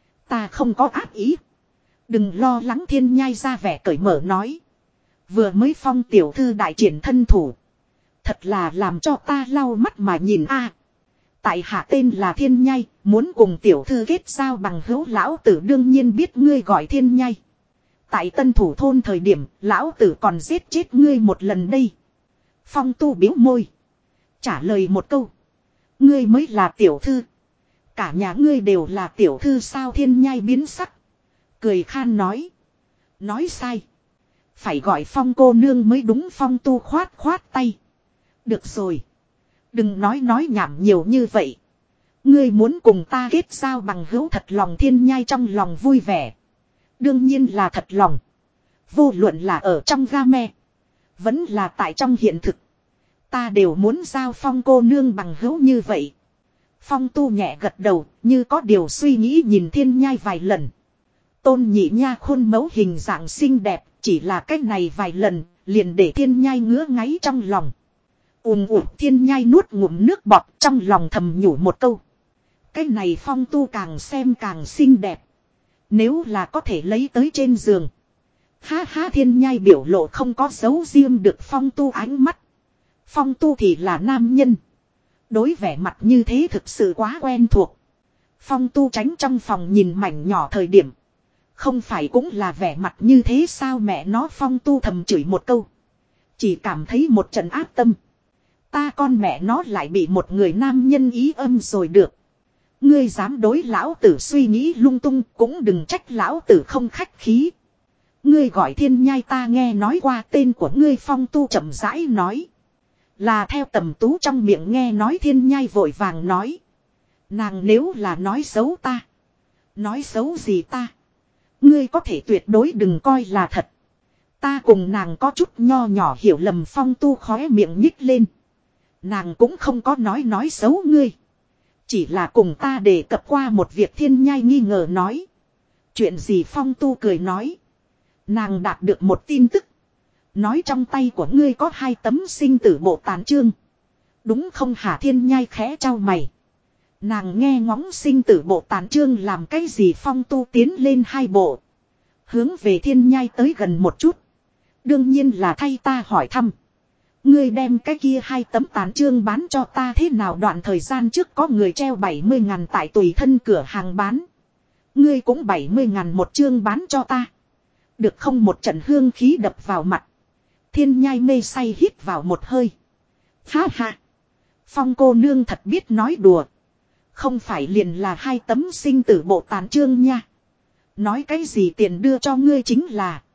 ta không có ác ý. Đừng lo lắng, Thiên Nhai ra vẻ cởi mở nói. Vừa mới Phong tiểu thư đại triển thân thủ, thật là làm cho ta lau mắt mà nhìn a. Tại hạ tên là Thiên Nhai, muốn cùng tiểu thư kết giao bằng hữu. Lão tử đương nhiên biết ngươi gọi Thiên Nhai. Tại Tân Thủ thôn thời điểm, lão tử còn giết chết ngươi một lần đây. Phong Tu biếu môi, trả lời một câu. Ngươi mới là tiểu thư. Cả nhà ngươi đều là tiểu thư sao? Thiên Nhai biến sắc, cười khan nói. Nói sai. Phải gọi Phong cô nương mới đúng. Phong Tu khoát khoát tay. Được rồi. Đừng nói nói nhảm nhiều như vậy. Ngươi muốn cùng ta kết giao bằng hữu thật lòng. Thiên Nhai trong lòng vui vẻ. Đương nhiên là thật lòng. Vô luận là ở trong game, vẫn là tại trong hiện thực, ta đều muốn giao Phong cô nương bằng hữu như vậy. Phong Tu nhẹ gật đầu, như có điều suy nghĩ nhìn Thiên Nhai vài lần. Tôn Nhị Nha khuôn mẫu hình dạng xinh đẹp, chỉ là cách này vài lần, liền để Thiên Nhai ngứa ngáy trong lòng. Ùm ùm, Thiên Nhai nuốt ngụm nước bọt, trong lòng thầm nhủ một câu. Cái này Phong Tu càng xem càng xinh đẹp. Nếu là có thể lấy tới trên giường. Ha ha, Thiên Nhai biểu lộ không có giấu riêng được Phong Tu ánh mắt. Phong Tu thì là nam nhân. Đối vẻ mặt như thế thực sự quá quen thuộc. Phong Tu tránh trong phòng nhìn mảnh nhỏ thời điểm. Không phải cũng là vẻ mặt như thế sao mẹ nó. Phong Tu thầm chửi một câu. Chỉ cảm thấy một trận áp tâm. Ta con mẹ nó lại bị một người nam nhân ý âm rồi được. Ngươi dám đối lão tử suy nghĩ lung tung, cũng đừng trách lão tử không khách khí. Ngươi gọi Thiên Nhai, ta nghe nói qua tên của ngươi. Phong Tu chậm rãi nói. Là theo Tầm Tú trong miệng nghe nói. Thiên Nhai vội vàng nói. Nàng nếu là nói xấu ta. Nói xấu gì ta? Ngươi có thể tuyệt đối đừng coi là thật. Ta cùng nàng có chút nho nhỏ hiểu lầm. Phong Tu khóe miệng nhích lên. Nàng cũng không có nói nói xấu ngươi. Chỉ là cùng ta đề cập qua một việc. Thiên Nhai nghi ngờ nói. Chuyện gì? Phong Tu cười nói. Nàng đạt được một tin tức. Nói trong tay của ngươi có hai tấm sinh tử bộ tàn chương. Đúng không hả? Thiên Nhai khẽ trao mày. Nàng nghe ngóng sinh tử bộ tàn chương làm cái gì? Phong Tu tiến lên hai bộ. Hướng về Thiên Nhai tới gần một chút. Đương nhiên là thay ta hỏi thăm. Ngươi đem cái kia hai tấm tán chương bán cho ta thế nào, đoạn thời gian trước có người treo bảy mươi ngàn tại tùy thân cửa hàng bán. Ngươi cũng bảy mươi ngàn một chương bán cho ta. Được không? Một trận hương khí đập vào mặt. Thiên nhai mê say hít vào một hơi. Ha ha. Phong cô nương thật biết nói đùa. Không phải liền là hai tấm sinh tử bộ tán chương nha. Nói cái gì tiền đưa cho ngươi chính là.